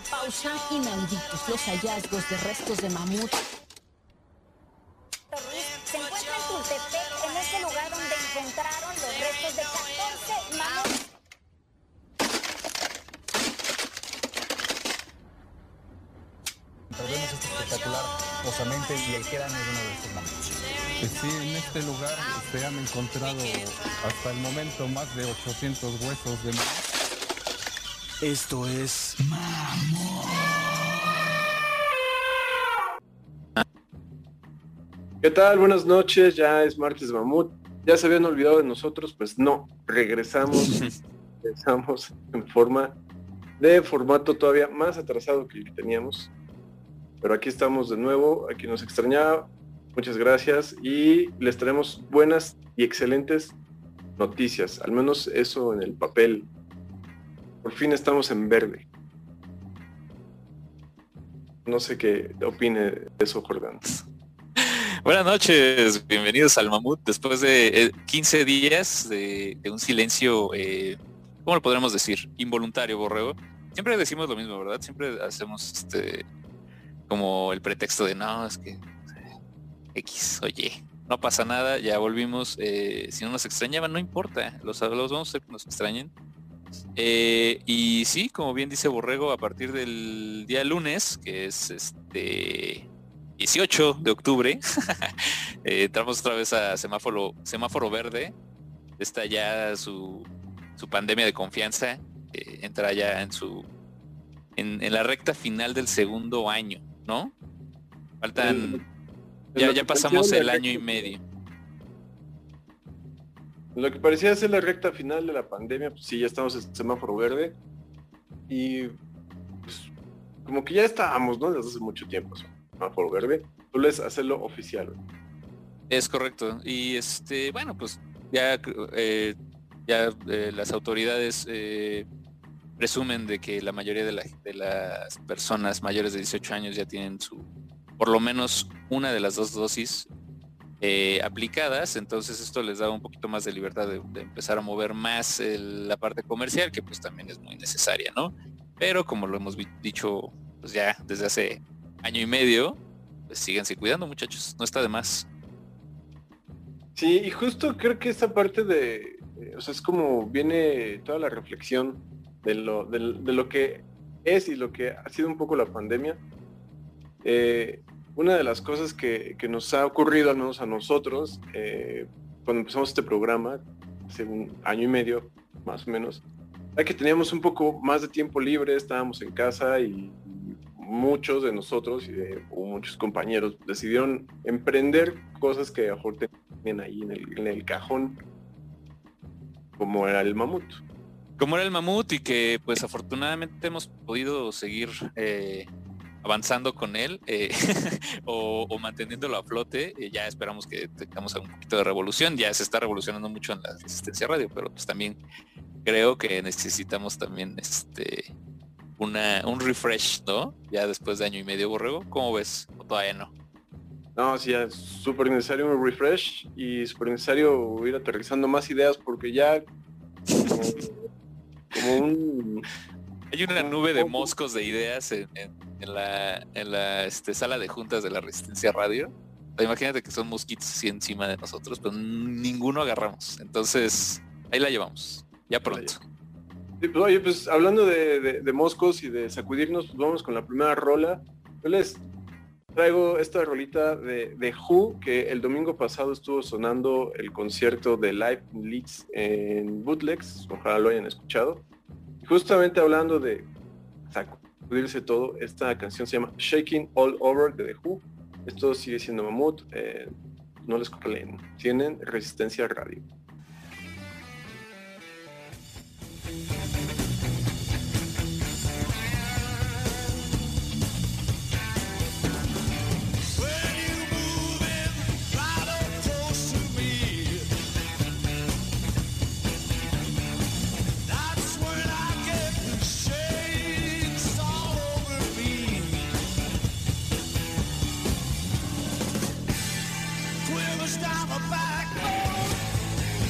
pausa. Inauditos los hallazgos de restos de mamut. Se encuentra en Tultepec, en ese lugar donde encontraron los restos de 14 mamuts. Vemos este espectacular osamente y el cráneo de uno de estos mamuts. Sí, en este lugar se han encontrado hasta el momento más de 800 huesos de mamut. Esto es Mamut. ¿Qué tal? Buenas noches, ya es martes de Mamut. ¿Ya se habían olvidado de nosotros? Pues no, regresamos en forma de formato todavía más atrasado que el que teníamos. Pero aquí estamos de nuevo, aquí nos extrañaba, muchas gracias y les traemos buenas y excelentes noticias, al menos eso en el papel. Por fin estamos en verde. No sé qué opine de eso, Jordán. Buenas noches, bienvenidos al Mamut. Después de 15 días de un silencio, ¿cómo lo podríamos decir? Involuntario, Borrego. Siempre decimos lo mismo, ¿verdad? Siempre hacemos como el pretexto de no, es que X, oye, no pasa nada, ya volvimos. Si no nos extrañaban, no importa, los vamos a hacer que nos extrañen. Y sí, como bien dice Borrego, a partir del día lunes, que es 18 de octubre, entramos otra vez a semáforo verde. Está ya su pandemia de confianza, entra ya en la recta final del segundo año, ¿no? Faltan, ya pasamos el año y medio. Lo que parecía ser la recta final de la pandemia, pues sí, ya estamos en semáforo verde. Y pues, como que ya estábamos, ¿no? Desde hace mucho tiempo, semáforo verde. Solo es hacerlo oficial. Es correcto. Y bueno, pues ya las autoridades presumen de que la mayoría de las personas mayores de 18 años ya tienen por lo menos una de las 2 dosis aplicadas, entonces esto les da un poquito más de libertad de empezar a mover más la parte comercial, que pues también es muy necesaria, ¿no? Pero como lo hemos dicho pues ya desde hace año y medio, pues síganse cuidando, muchachos, no está de más. Sí, y justo creo que esta parte o sea, es como viene toda la reflexión de lo que es y lo que ha sido un poco la pandemia. Una de las cosas que nos ha ocurrido, al menos a nosotros, cuando empezamos este programa, hace un año y medio, más o menos, era que teníamos un poco más de tiempo libre, estábamos en casa y muchos de nosotros o muchos compañeros decidieron emprender cosas que a lo mejor tenían ahí en el cajón, como era el mamut. Como era el mamut y que pues afortunadamente hemos podido seguir avanzando con él o manteniéndolo a flote. Ya esperamos que tengamos un poquito de revolución. Ya se está revolucionando mucho en la Resistencia Radio, pero pues también creo que necesitamos también un refresh, ¿no? Ya después de año y medio, Borrego. ¿Cómo ves? ¿O todavía no? No, sí, es súper necesario un refresh y súper necesario ir aterrizando más ideas porque ya como un... Hay una nube de moscos de ideas en la sala de juntas de la Resistencia Radio. Imagínate que son mosquitos así encima de nosotros, pero ninguno agarramos. Entonces, ahí la llevamos. Ya pronto. Sí, pues, oye, pues hablando de moscos y de sacudirnos, pues vamos con la primera rola. Yo les traigo esta rolita de Who, que el domingo pasado estuvo sonando el concierto de Live in Leeds en Bootlegs. Ojalá lo hayan escuchado. Y justamente hablando de sacudirse todo, esta canción se llama Shaking All Over de The Who. Esto sigue siendo Mamut. No les corren, tienen Resistencia Radio. Down my back,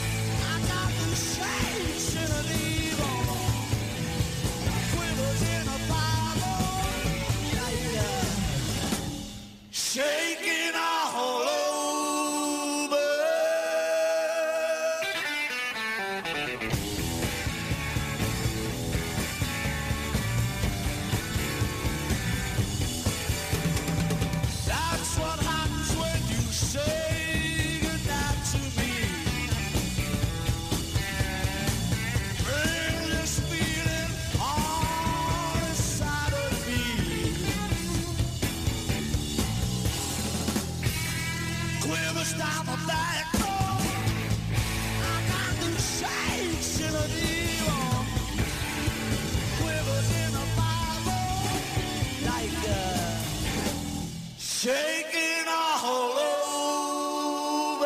shaking all over.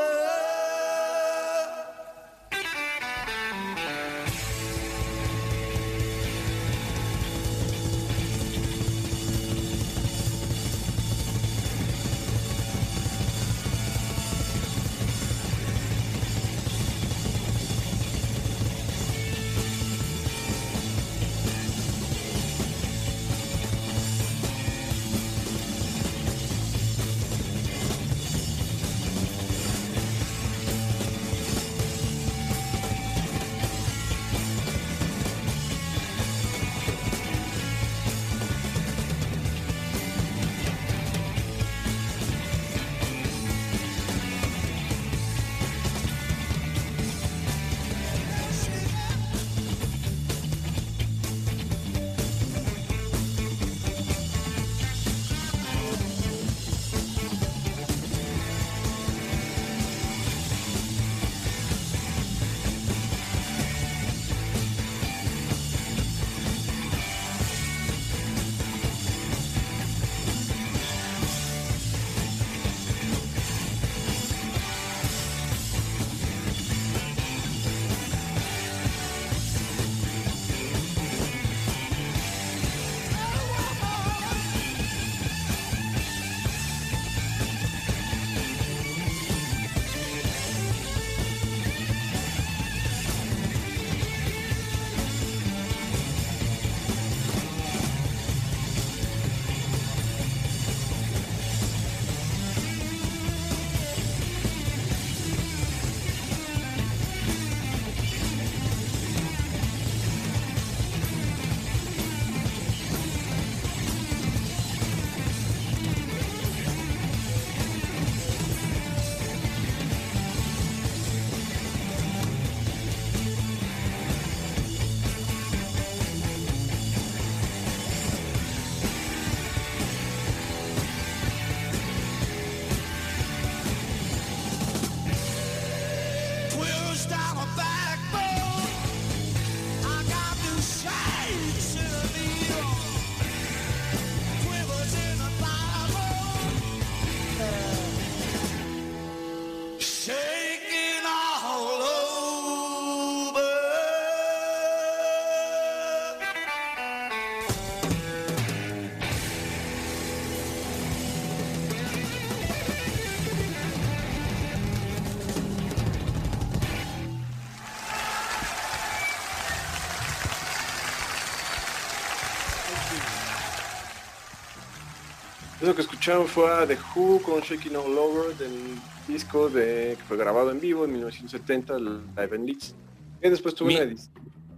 Lo que escucharon fue a The Who con Shaking All Over del disco que fue grabado en vivo en 1970, Live in Leeds. Y después tuvo una edición.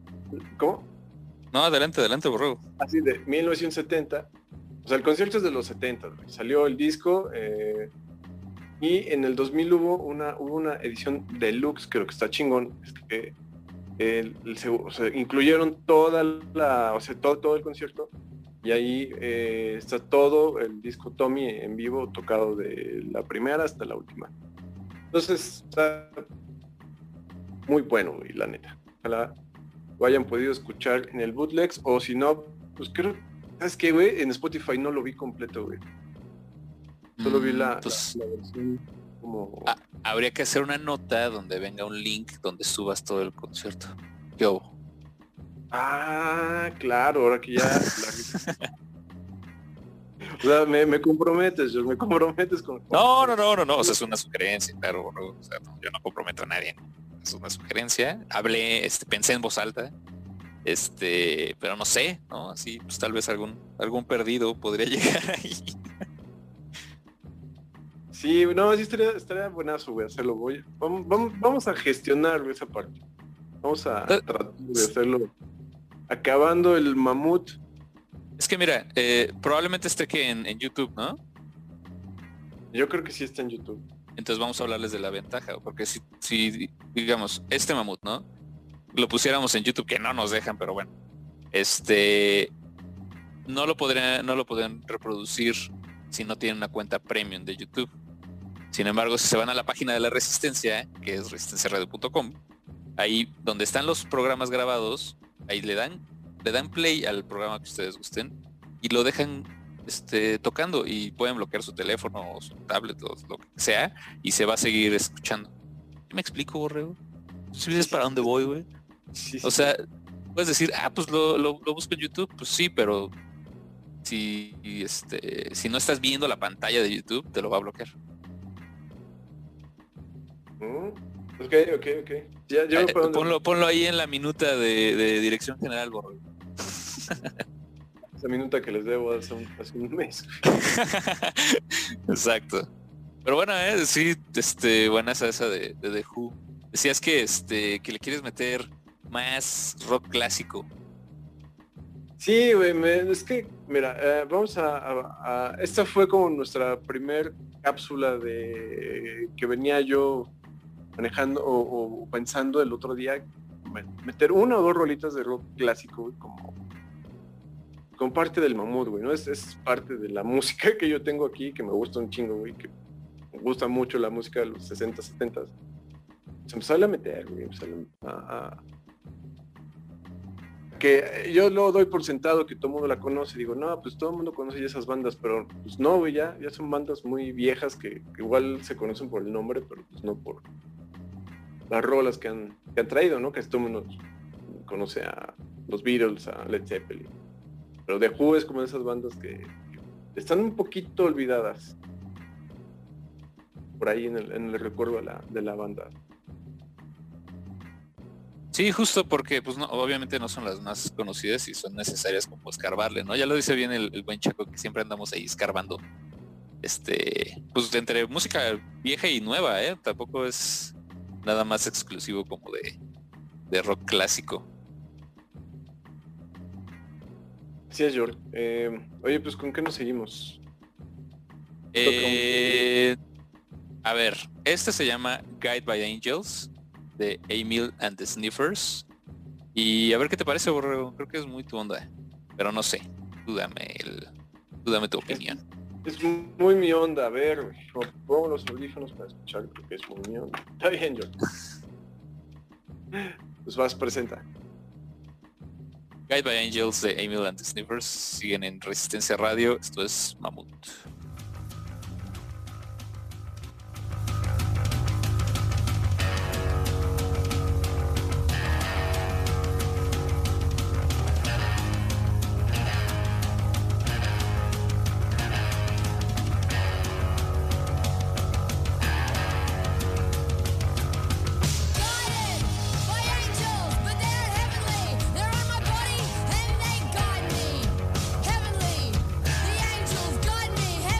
¿Cómo? No, adelante, borrego. Así de 1970. O sea, el concierto es de los 70. Salió el disco y en el 2000 hubo una edición deluxe, creo que está chingón. Es que o sea, incluyeron todo el concierto. Y ahí está todo el disco Tommy en vivo tocado de la primera hasta la última. Entonces está muy bueno, güey, la neta. Ojalá lo hayan podido escuchar en el bootlegs, o si no, pues creo, ¿sabes qué, güey? En Spotify no lo vi completo, güey. Solo vi la versión como... Habría que hacer una nota donde venga un link donde subas todo el concierto. ¿Qué hubo? Ah, claro, ahora que ya... O sea, me comprometes con... No, o sea, es una sugerencia, claro, ¿no? O sea, yo no comprometo a nadie, ¿no? Es una sugerencia, hablé, pensé en voz alta, pero no sé, ¿no? Así, pues tal vez algún perdido podría llegar ahí. Sí, no, sí estaría buenazo, güey, hacerlo, vamos a gestionar esa parte. Vamos a tratar de hacerlo acabando el mamut. Es que mira, probablemente esté que en YouTube, ¿no? Yo creo que sí está en YouTube. Entonces vamos a hablarles de la ventaja, porque si digamos, este mamut, ¿no? Lo pusiéramos en YouTube, que no nos dejan, pero bueno. No lo podrían reproducir si no tienen una cuenta premium de YouTube. Sin embargo, si se van a la página de la Resistencia, que es resistenciaradio.com, ahí donde están los programas grabados, ahí le dan play al programa que ustedes gusten y lo dejan tocando y pueden bloquear su teléfono o su tablet o lo que sea y se va a seguir escuchando. ¿Sí me explico, Borrego? ¿Sí ves para dónde voy, güey? Sí, O sea, puedes decir, pues lo busco en YouTube, pues sí, pero si no estás viendo la pantalla de YouTube, te lo va a bloquear. Ok. Ya veo para dónde. Ponlo ahí en la minuta de Dirección General, Borrego. Esa minuta que les debo hace un mes. Exacto. Pero bueno, sí, buena esa de The Who. Decías que le quieres meter más rock clásico. Sí, güey, es que, mira, vamos esta fue como nuestra primer cápsula de que venía yo manejando o pensando el otro día, meter una o dos rolitas de rock clásico, güey, como parte del mamut, güey, ¿no? Es parte de la música que yo tengo aquí, que me gusta un chingo, güey, que me gusta mucho la música de los 60, 70. Se empezó a meter, güey, que yo lo doy por sentado que todo el mundo la conoce, digo, no, pues todo el mundo conoce ya esas bandas, pero pues no, güey, ya son bandas muy viejas que igual se conocen por el nombre, pero pues no por las rolas que han traído, ¿no? Que todo el mundo conoce a los Beatles, a Led Zeppelin. Pero The Who es como de esas bandas que están un poquito olvidadas por ahí en el recuerdo de la banda. Sí, justo porque pues no, obviamente no son las más conocidas y son necesarias como escarbarle, ¿no? Ya lo dice bien el buen Chaco, que siempre andamos ahí escarbando. Pues entre música vieja y nueva, tampoco es nada más exclusivo como de rock clásico. Así es, George. Oye, pues ¿con qué nos seguimos? A ver, se llama Guide by Angels, de Emil and the Sniffers. Y a ver qué te parece, Borrego. Creo que es muy tu onda, pero no sé. Tú dame tu opinión. Es muy mi onda. A ver, pongo los audífonos para escuchar, porque es muy mi onda. Está bien, George. Pues vas, presenta. Guide by Angels de Emil and the Sniffers. Siguen en Resistencia Radio. Esto es Mamut. Heavenly, the angels guide me.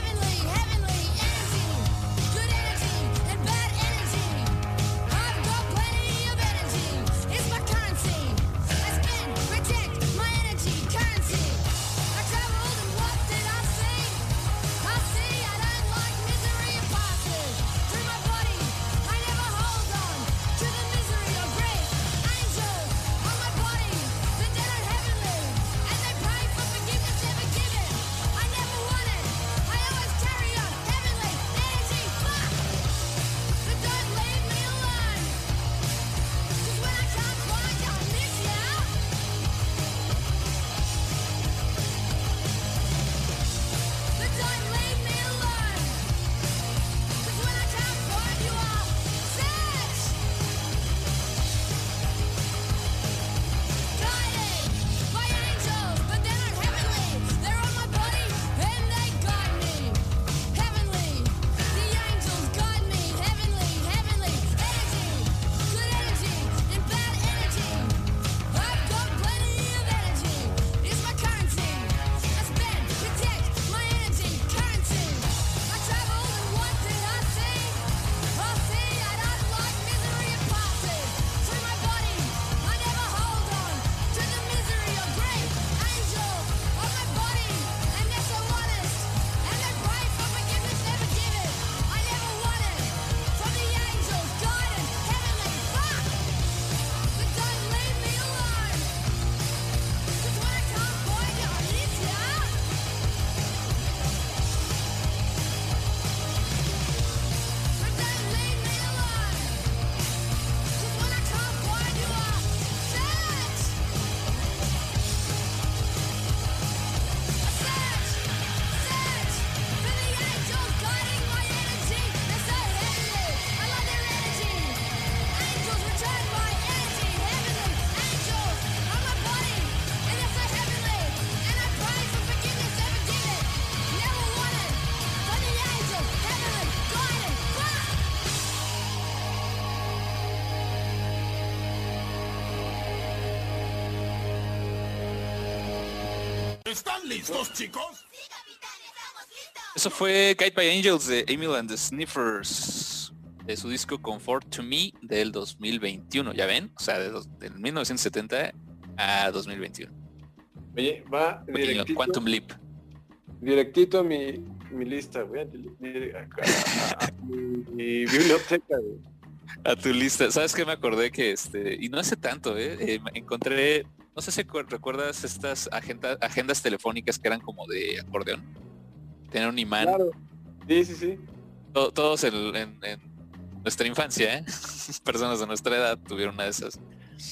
¿Están listos, chicos? Eso fue Guide by Angels de Emil and the Sniffers, de su disco Comfort to Me del 2021, ¿ya ven? O sea, del 1970 a 2021. Oye, va directito, Quantum Leap. Directito a mi lista, güey. A mi biblioteca, güey. A tu lista. ¿Sabes qué? Me acordé que y no hace tanto, encontré, no sé si recuerdas estas agendas telefónicas que eran como de acordeón. Tenían un imán. Claro. Sí. Todos en nuestra infancia, personas de nuestra edad tuvieron una de esas.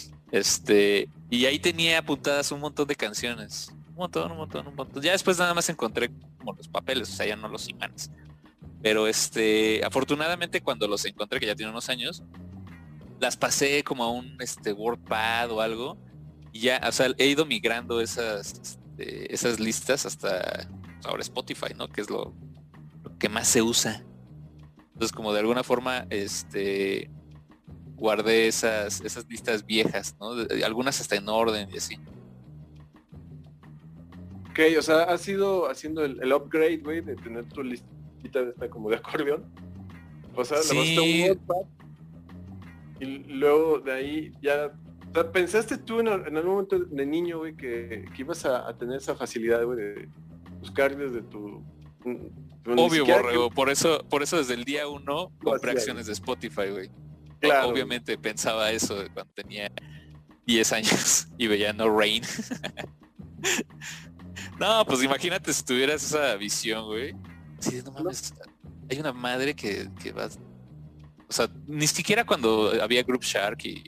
Y ahí tenía apuntadas un montón de canciones. Un montón. Ya después nada más encontré como los papeles, o sea, ya no los imanes. Pero afortunadamente cuando los encontré, que ya tienen unos años, las pasé como a un WordPad o algo. Y ya, o sea, he ido migrando esas listas hasta ahora Spotify, ¿no? Que es lo que más se usa. Entonces, como de alguna forma, guardé esas listas viejas, ¿no? Algunas hasta en orden y así. Ok, o sea, has ido haciendo el upgrade, güey, de tener tu listita de esta como de acordeón. O sea, Sí. le vas a un WordPad y luego de ahí ya... O sea, ¿pensaste tú en algún momento de niño, güey, que ibas a tener esa facilidad, güey, de buscar desde tu... Obvio, Borrego, por eso desde el día 1 compré acciones de Spotify, güey. Claro. Obviamente pensaba eso cuando tenía 10 años y veía No Rain. No, pues imagínate si tuvieras esa visión, güey. Sí, no mames, hay una madre que va... O sea, ni siquiera cuando había Group Shark y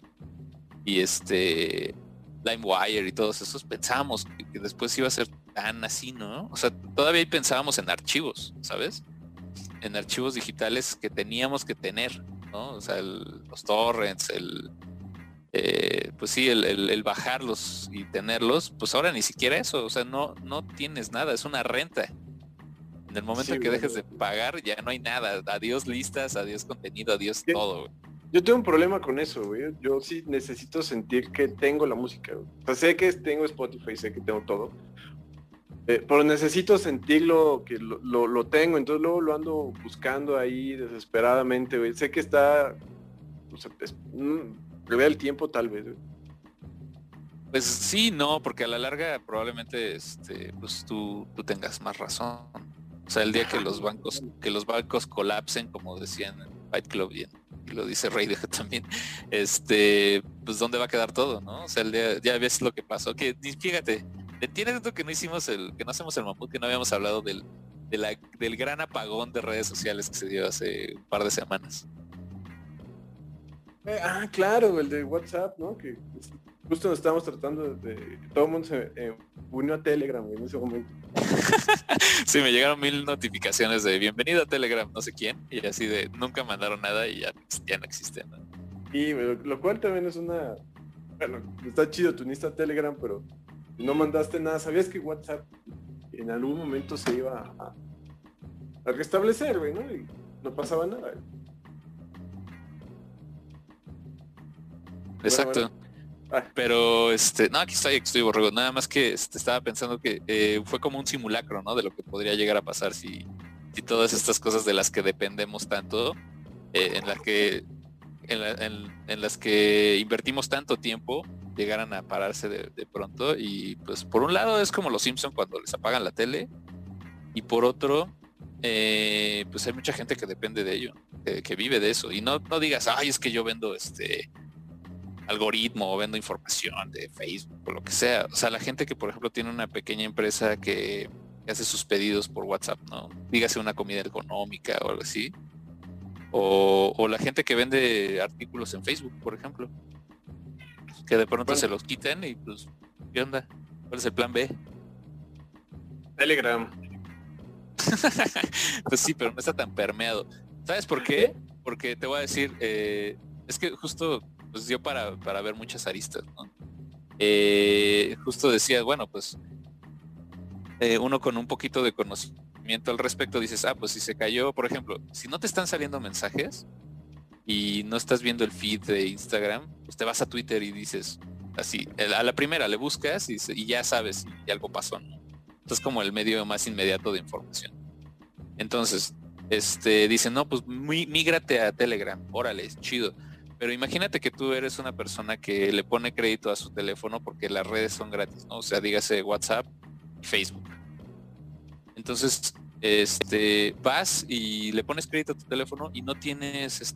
LimeWire y todos esos pensábamos que después iba a ser tan así, ¿no? O sea, todavía pensábamos en archivos, ¿sabes? En archivos digitales que teníamos que tener, ¿no? O sea, los torrents, pues sí, el bajarlos y tenerlos, pues ahora ni siquiera eso, o sea, no tienes nada, es una renta. En el momento en que dejes de pagar, ya no hay nada. Adiós listas, adiós contenido, adiós todo, güey. Yo tengo un problema con eso, güey. Yo sí necesito sentir que tengo la música, güey. O sea, sé que tengo Spotify, sé que tengo todo. Pero necesito sentirlo, que lo tengo. Entonces luego lo ando buscando ahí desesperadamente, güey. Sé que está... O sea, prevé el tiempo tal vez, güey. Pues sí, no, porque a la larga probablemente pues tú tengas más razón. O sea, el día que los bancos colapsen, como decían en Fight Club y lo dice Radiohead también, pues dónde va a quedar todo, ¿no? O sea, el día, ya ves lo que pasó, que fíjate, tiene tanto que no hacemos el mamut, que no habíamos hablado del gran apagón de redes sociales que se dio hace un par de semanas. Claro, el de WhatsApp, ¿no? Que justo nos estábamos tratando de todo el mundo se unió a Telegram, güey, en ese momento. Sí, me llegaron 1000 notificaciones de bienvenido a Telegram, no sé quién, y así de nunca mandaron nada y ya no existe, ¿no? Y lo cual también es una... Bueno, está chido tu lista Telegram, pero no mandaste nada. ¿Sabías que WhatsApp en algún momento se iba a restablecer, güey, ¿no? Y no pasaba nada. Exacto. Bueno. Pero no, aquí estoy Borrego. Nada más que estaba pensando que fue como un simulacro, ¿no? De lo que podría llegar a pasar si todas estas cosas de las que dependemos tanto, en las que invertimos tanto tiempo, llegaran a pararse de pronto. Y pues por un lado es como los Simpson cuando les apagan la tele, y por otro pues hay mucha gente que depende de ello, que vive de eso. Y no digas, ay, es que yo vendo algoritmo o vendo información de Facebook o lo que sea. O sea, la gente que por ejemplo tiene una pequeña empresa que hace sus pedidos por WhatsApp, ¿no? Dígase una comida económica o algo así. O la gente que vende artículos en Facebook, por ejemplo. Que de pronto se los quitan y pues, ¿qué onda? ¿Cuál es el plan B? Telegram. Pues sí, pero no está tan permeado. ¿Sabes por qué? Porque te voy a decir, es que justo pues dio para ver muchas aristas, ¿no? Justo decía, bueno, pues uno con un poquito de conocimiento al respecto dices, pues si se cayó, por ejemplo, si no te están saliendo mensajes y no estás viendo el feed de Instagram, pues te vas a Twitter y dices así, a la primera le buscas y ya sabes si algo pasó, ¿no? Entonces, como el medio más inmediato de información. Entonces, dicen, no, pues mígrate a Telegram, órale, es chido. Pero imagínate que tú eres una persona que le pone crédito a su teléfono porque las redes son gratis, ¿no? O sea, dígase WhatsApp y Facebook. Entonces, vas y le pones crédito a tu teléfono y no tienes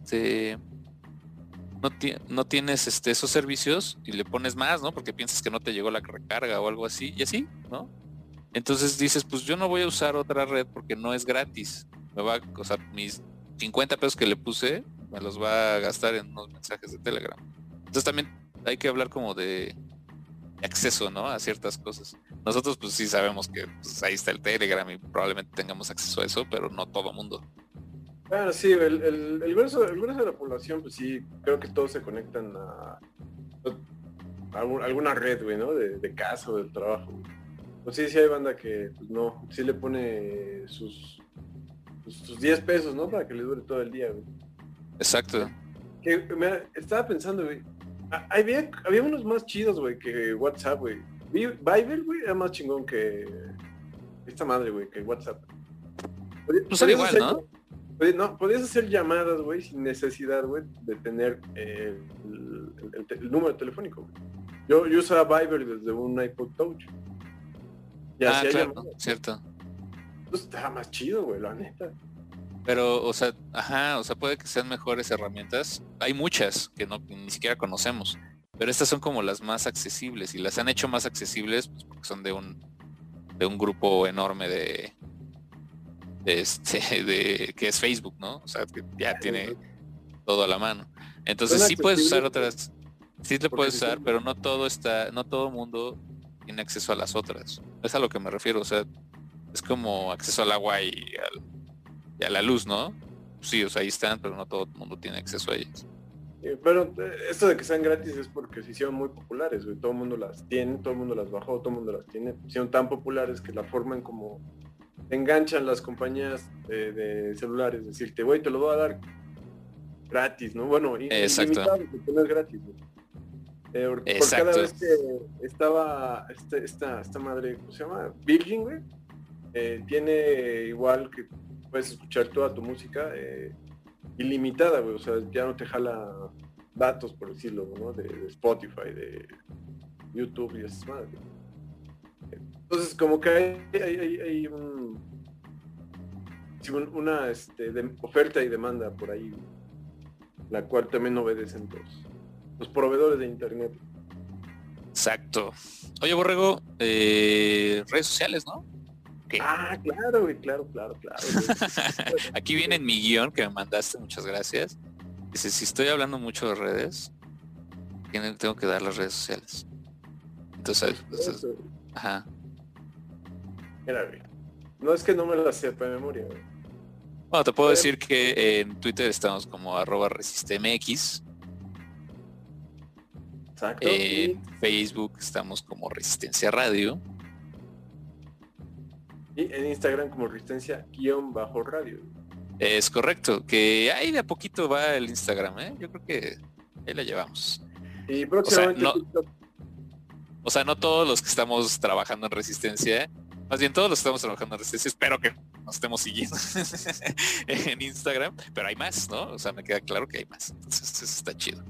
no tienes esos servicios y le pones más, ¿no? Porque piensas que no te llegó la recarga o algo así, y así, ¿no? Entonces dices, pues yo no voy a usar otra red porque no es gratis. O sea, mis 50 pesos que le puse, me los va a gastar en unos mensajes de Telegram. Entonces también hay que hablar como de acceso, ¿no? A ciertas cosas. Nosotros pues sí sabemos que pues, ahí está el Telegram y probablemente tengamos acceso a eso, pero no todo mundo. Bueno, sí, el grueso de la población, pues sí, creo que todos se conectan a alguna red, güey, ¿no? De casa o del trabajo, güey. Pues sí hay banda que, pues no, sí le pone sus 10 pesos, ¿no? Para que le dure todo el día, güey. Exacto. Que estaba pensando, güey, había unos más chidos, güey, que WhatsApp, güey. Viber, güey, era más chingón que esta madre, güey, que WhatsApp. Pues era igual, ¿no? No, podías hacer llamadas, güey, sin necesidad, güey, de tener el número telefónico, güey. Yo usaba Viber desde un iPod Touch. Y hacía claro, llamadas, cierto. Pues estaba más chido, güey, la neta. Pero, o sea, puede que sean mejores herramientas. Hay muchas que ni siquiera conocemos, pero estas son como las más accesibles y las han hecho más accesibles pues, porque son de un grupo enorme de que es Facebook, ¿no? O sea, que ya tiene todo a la mano. Entonces sí puedes usar otras, sí te puedes usar, pero no todo mundo tiene acceso a las otras. Es a lo que me refiero, o sea, es como acceso al agua y a la luz, ¿no? Sí, o sea, ahí están, pero no todo el mundo tiene acceso a ellas. Pero esto de que sean gratis es porque se hicieron muy populares, güey. Todo el mundo las tiene, todo el mundo las bajó, todo el mundo las tiene. Se hicieron tan populares que la forma en como enganchan las compañías de celulares, decirte, güey, te lo voy a dar gratis, ¿no? Bueno, ilimitado, porque no es gratis, güey. Por cada vez que estaba esta madre, ¿cómo se llama? Virgin, güey. Tiene igual que puedes escuchar toda tu música ilimitada, güey. O sea, ya no te jala datos, por decirlo, ¿no? De Spotify, de YouTube y esas madres. Entonces, como que hay una oferta y demanda por ahí, la cual también obedecen los proveedores de internet. Exacto. Oye, Borrego, redes sociales, ¿no? ¿Qué? Claro, güey, claro. Aquí viene en mi guión que me mandaste, muchas gracias. Dice, si estoy hablando mucho de redes, tengo que dar las redes sociales. Entonces, ajá. Mira, güey. No es que no me la sepa de memoria, güey. Bueno, te puedo decir que en Twitter estamos como @resistemx. Exacto. En Facebook estamos como Resistencia Radio. Y en Instagram como Resistencia_radio. Es correcto, que ahí de a poquito va el Instagram, ¿eh? Yo creo que ahí la llevamos. Y próximamente o sea, no todos los que estamos trabajando en Resistencia, más bien todos los que estamos trabajando en Resistencia, espero que nos estemos siguiendo en Instagram, pero hay más, ¿no? O sea, me queda claro que hay más. Entonces eso está chido.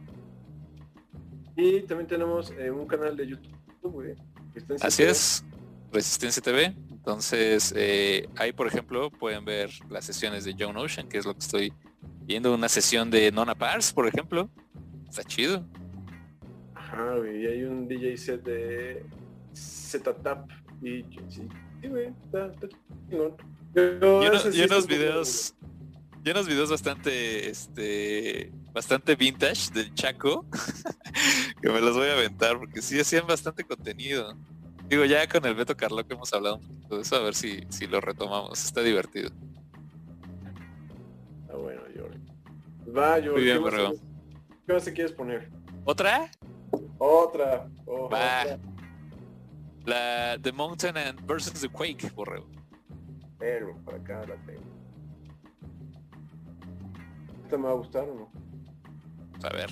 Y también tenemos un canal de YouTube, güey. Así TV. Es, Resistencia TV. Entonces, ahí, por ejemplo, pueden ver las sesiones de John Ocean, que es lo que estoy viendo, una sesión de Nona Pars, por ejemplo. Está chido. Ajá, güey, y hay un DJ set de Z-Tap y sí, güey, está chingón. Y unos videos bastante vintage del Chaco que me los voy a aventar porque sí hacían bastante contenido. Digo, ya con el Beto Carlo que hemos hablado un poquito de eso, a ver si lo retomamos. Está divertido. Bueno, Jorge. Va, Jorge. Muy bien, ¿Qué más te quieres poner? ¿Otra? Otra. Va. La The Mountain and versus the Quake, Borrego. Pero, para acá la tengo. ¿Esta me va a gustar o no? A ver.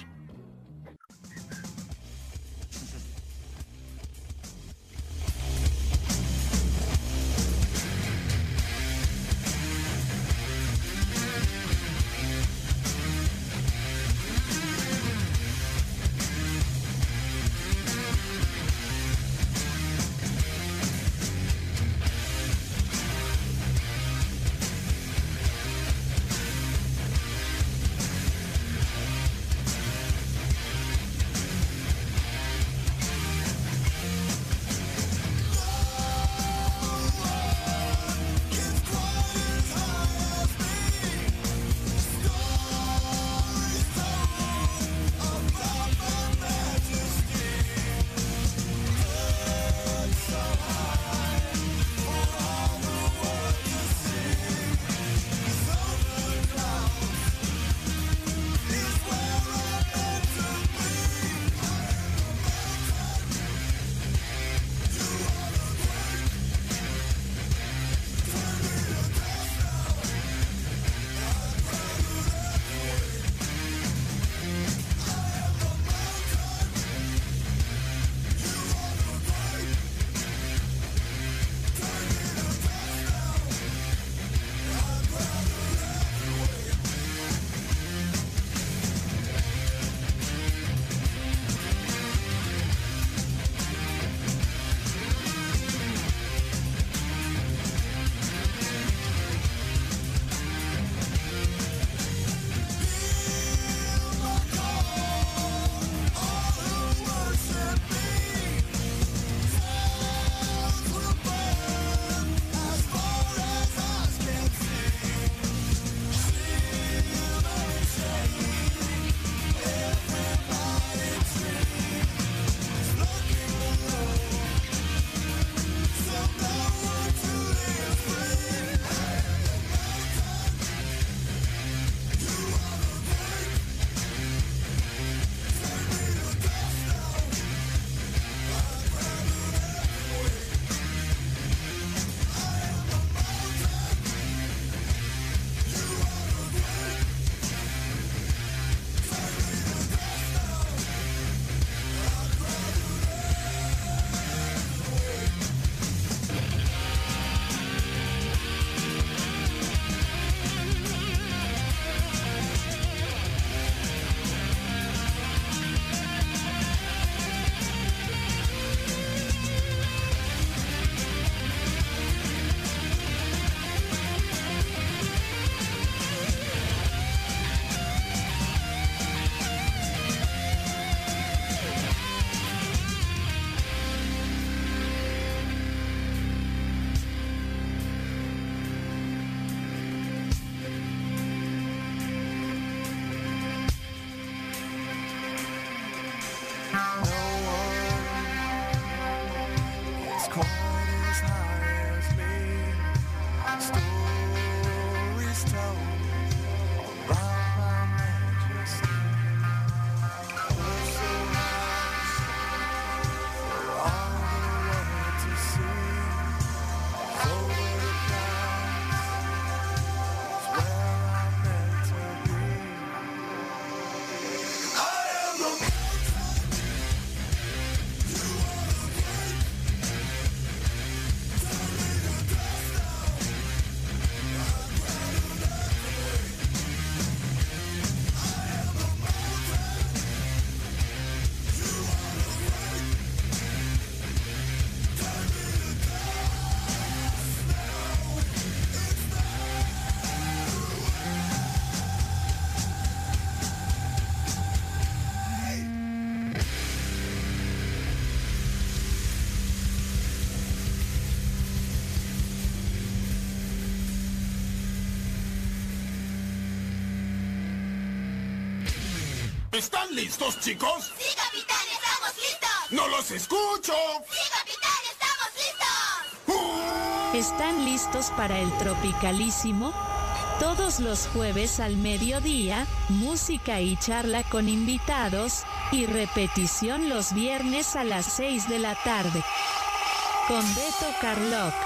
¿Están listos, chicos? ¡Sí, capitán, estamos listos! ¡No los escucho! ¡Sí, capitán, estamos listos! ¿Están listos para el Tropicalísimo? Todos los jueves al mediodía, música y charla con invitados, y repetición los viernes a las 6 de la tarde. Con Beto Carlock.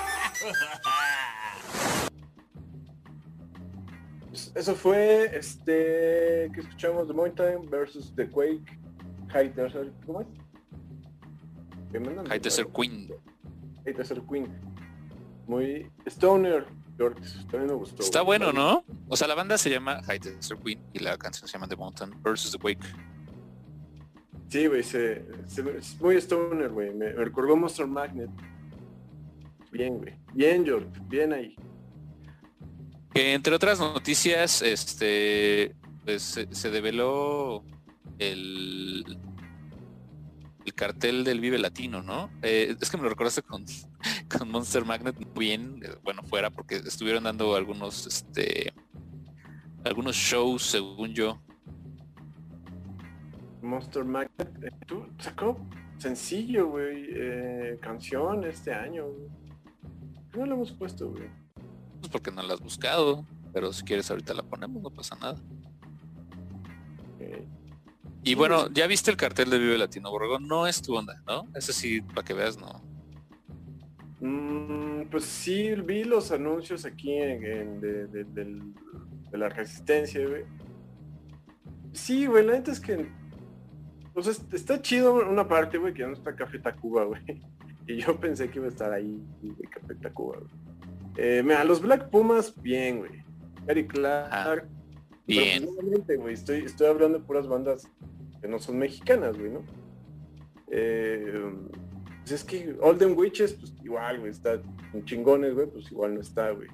Eso fue, que escuchamos The Mountain versus The Quake, High Desert, ¿cómo es? High Desert Queen. High Desert Queen. Muy Stoner, George, también me gustó. Está bueno, ¿no? O sea, la banda se llama High Desert Queen y la canción se llama The Mountain versus The Quake. Sí, güey, es muy Stoner, güey, me recordó Monster Magnet. Bien, güey, bien, George, bien ahí. Que entre otras noticias, pues se develó el cartel del Vive Latino, ¿no? Es que me lo recordaste con Monster Magnet muy bien, bueno, fuera, porque estuvieron dando algunos shows, según yo. Monster Magnet, tú sacó sencillo, güey, canción este año, güey. ¿Qué no lo hemos puesto, güey? Pues porque no la has buscado, pero si quieres ahorita la ponemos, no pasa nada. Okay. Y bueno, ya viste el cartel de Vive Latino, Borrego, no es tu onda, ¿no? Ese sí, para que veas, no. Pues sí, vi los anuncios aquí de la Resistencia, güey. Sí, güey, la neta es que, pues está chido una parte, güey, que ya no está Café Tacuba, güey. Y yo pensé que iba a estar ahí, de Café Tacuba, güey. Mira, los Black Pumas, bien, güey. Gary Clark. Bien. Pero, güey, estoy hablando de puras bandas que no son mexicanas, güey, ¿no? Pues es que Olden Witches, pues igual, güey, está en chingones, güey, pues igual no está, güey.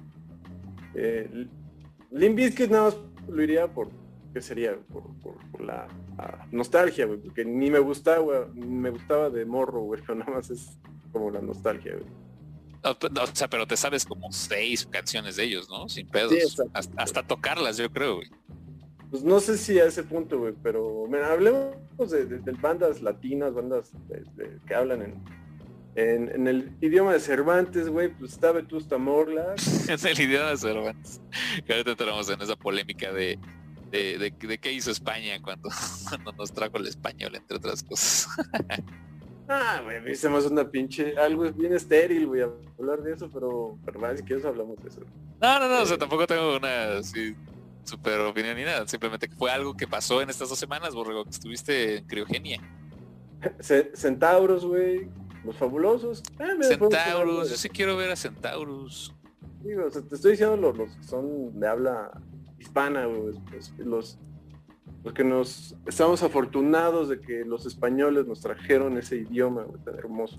Limp Bizkit nada más lo iría por, ¿qué sería? Por la nostalgia, güey, porque ni me gustaba, güey, me gustaba de morro, güey, pero nada más es como la nostalgia, güey. No, o sea, pero te sabes como 6 canciones de ellos, ¿no? Sin pedos. Sí, hasta tocarlas, yo creo, güey. Pues no sé si a ese punto, güey, pero mira, hablemos de bandas latinas, bandas que hablan en el idioma de Cervantes, güey, pues está Vetusta Morla. En el idioma de Cervantes. Que ahorita entramos en esa polémica de qué hizo España cuando nos trajo el español, entre otras cosas. Güey, hicimos una pinche, algo es bien estéril, güey, hablar de eso, pero si quieres hablamos de eso. No, o sea, tampoco tengo una así super opinión ni nada, simplemente que fue algo que pasó en estas 2 semanas, Borrego, que estuviste en criogenia. Centauros, güey, los fabulosos. Centauros, yo sí quiero ver a Centauros. Digo, o sea, te estoy diciendo los que son de habla hispana, güey, pues, los que nos estamos afortunados de que los españoles nos trajeron ese idioma, güey, tan hermoso.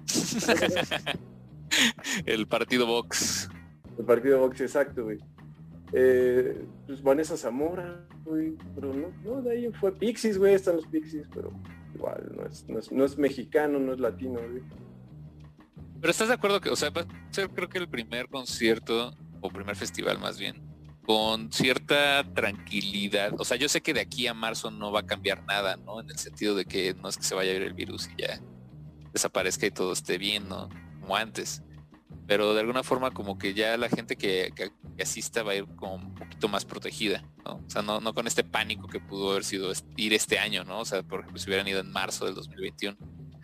El partido Vox. El partido Vox, exacto, güey. Pues Vanessa Zamora, güey, pero no, de ahí fue Pixies, güey, están los Pixies, pero igual no es mexicano, no es latino, güey. Pero ¿estás de acuerdo que, o sea, va a ser creo que el primer concierto, o primer festival más bien, con cierta tranquilidad? O sea, yo sé que de aquí a marzo no va a cambiar nada, ¿no? En el sentido de que no es que se vaya a ir el virus y ya desaparezca y todo esté bien, ¿no? Como antes. Pero de alguna forma como que ya la gente que asista va a ir como un poquito más protegida, ¿no? O sea, no con este pánico que pudo haber sido ir este año, ¿no? O sea, por ejemplo, si hubieran ido en marzo del 2021.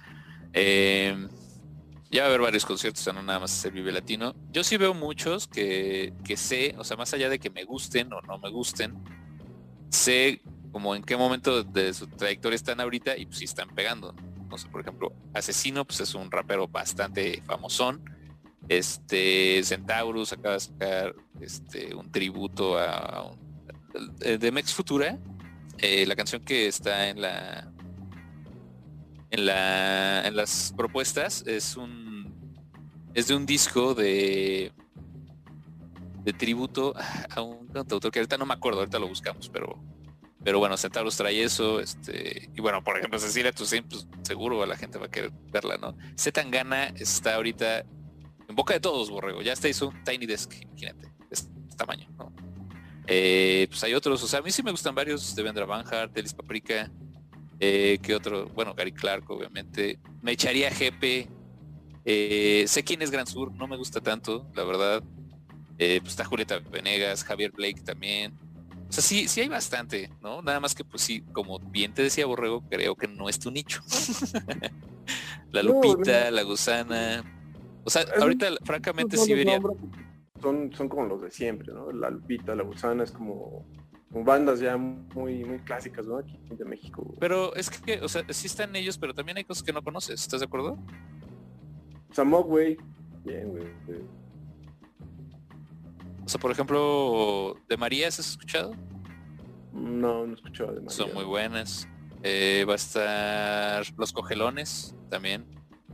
Ya va a haber varios conciertos, no nada más el Vive Latino. Yo sí veo muchos que sé, o sea, más allá de que me gusten o no me gusten, sé como en qué momento de su trayectoria están ahorita y pues sí están pegando. No sé, por ejemplo, Asesino, pues es un rapero bastante famosón. Centaurus acaba de sacar un tributo de Mex Futura. La canción que está en las propuestas es de un disco de tributo a un cantautor que ahorita no me acuerdo, ahorita lo buscamos, pero bueno, Centaurus trae eso, y bueno, por ejemplo, Cecilia Toussaint, pues seguro a la gente va a querer verla, ¿no? C. Tangana está ahorita en boca de todos, Borrego, ya hasta hizo un Tiny Desk, imagínate, de este tamaño, ¿no? Pues hay otros, o sea, a mí sí me gustan varios, Devendra Banhart, Ellis Paprika, ¿qué otro? Bueno, Gary Clark, obviamente. Me echaría Jepe. Sé quién es Gran Sur, no me gusta tanto, la verdad. Pues está Julieta Venegas, Javier Blake también. O sea, sí hay bastante, ¿no? Nada más que pues sí, como bien te decía Borrego, creo que no es tu nicho. La Lupita, la Gusana. O sea, ahorita francamente sí vería. Son como los de siempre, ¿no? La Lupita, la Gusana es como bandas ya muy clásicas, ¿no? Aquí de México. Güey. Pero es que, o sea, sí están ellos, pero también hay cosas que no conoces, ¿estás de acuerdo? Samok, güey. Bien, güey. O sea, por ejemplo, ¿de Marías has escuchado? No he escuchado de Marías. Son muy buenas. Va a estar Los Cogelones también.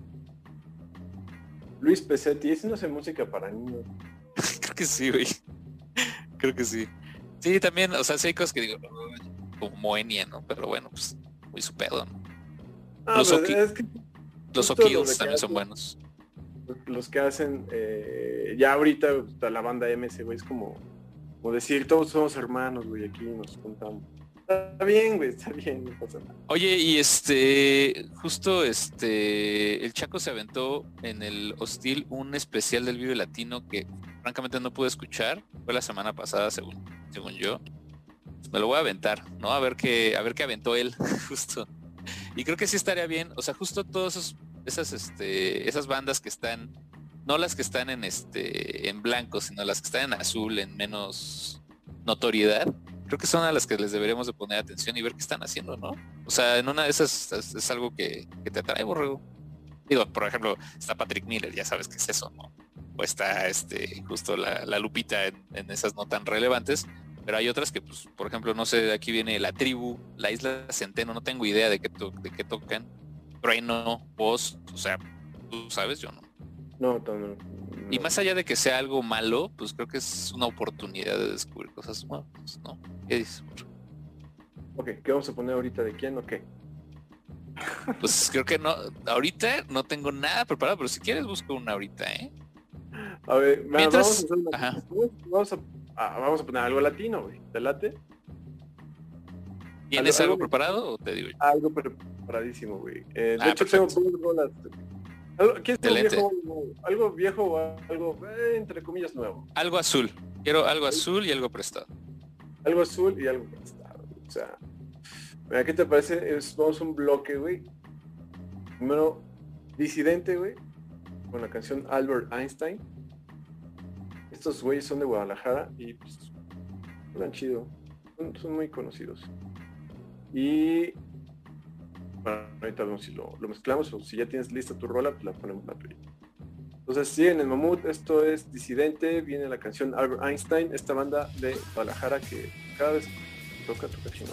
Luis Pesetti, ese no hace música para niños. Creo que sí, güey. Creo que sí. Sí, también, o sea, sí hay cosas que digo, como Moenia, ¿no? Pero bueno, pues muy su pedo, ¿no? Los O'Kills también son buenos. Los que hacen, ya ahorita la banda MS, güey, es como decir, todos somos hermanos, güey, aquí nos juntamos. Está bien, güey, está bien, no pasa nada. Oye, y justo el Chaco se aventó en el Hostil un especial del Vive Latino que francamente no pude escuchar, fue la semana pasada según yo. Me lo voy a aventar, ¿no? A ver qué aventó él, justo. Y creo que sí estaría bien, o sea, justo todas esas bandas que están, no las que están en blanco, sino las que están en azul, en menos notoriedad. Creo que son a las que les deberíamos de poner atención y ver qué están haciendo, ¿no? O sea, en una de esas es algo que te atrae, Borrego. Digo, por ejemplo, está Patrick Miller, ya sabes qué es eso, ¿no? O está justo la Lupita en esas no tan relevantes, pero hay otras que, pues, por ejemplo, no sé, de aquí viene La Tribu, La Isla Centeno, no tengo idea de qué tocan. Trueno, Voz, o sea, tú sabes, yo no. No. Y más allá de que sea algo malo, pues creo que es una oportunidad de descubrir cosas nuevas, ¿no? ¿Qué dices? Ok, ¿qué vamos a poner ahorita? ¿De quién o qué? Pues creo que no, ahorita no tengo nada preparado, pero si quieres busco una ahorita, ¿eh? A ver, mientras, vamos a poner algo latino, güey. ¿Te late? ¿Tienes algo preparado o te digo yo? Algo preparadísimo, güey. De hecho tengo rolas. Algo viejo o algo entre comillas nuevo. Algo azul. Quiero algo azul y algo prestado. Algo azul y algo prestado. O sea, mira, ¿qué te parece? Vamos a un bloque, güey. Primero, Disidente, güey. Con la canción Albert Einstein. Estos güeyes son de Guadalajara y pues suenan chido. Son muy conocidos. Y bueno, ahorita vemos si lo mezclamos o si ya tienes lista tu rola, pues la ponemos la tuya. Entonces sí, en el Mamut, esto es Disidente, viene la canción Albert Einstein, esta banda de Guadalajara que cada vez toca chingón.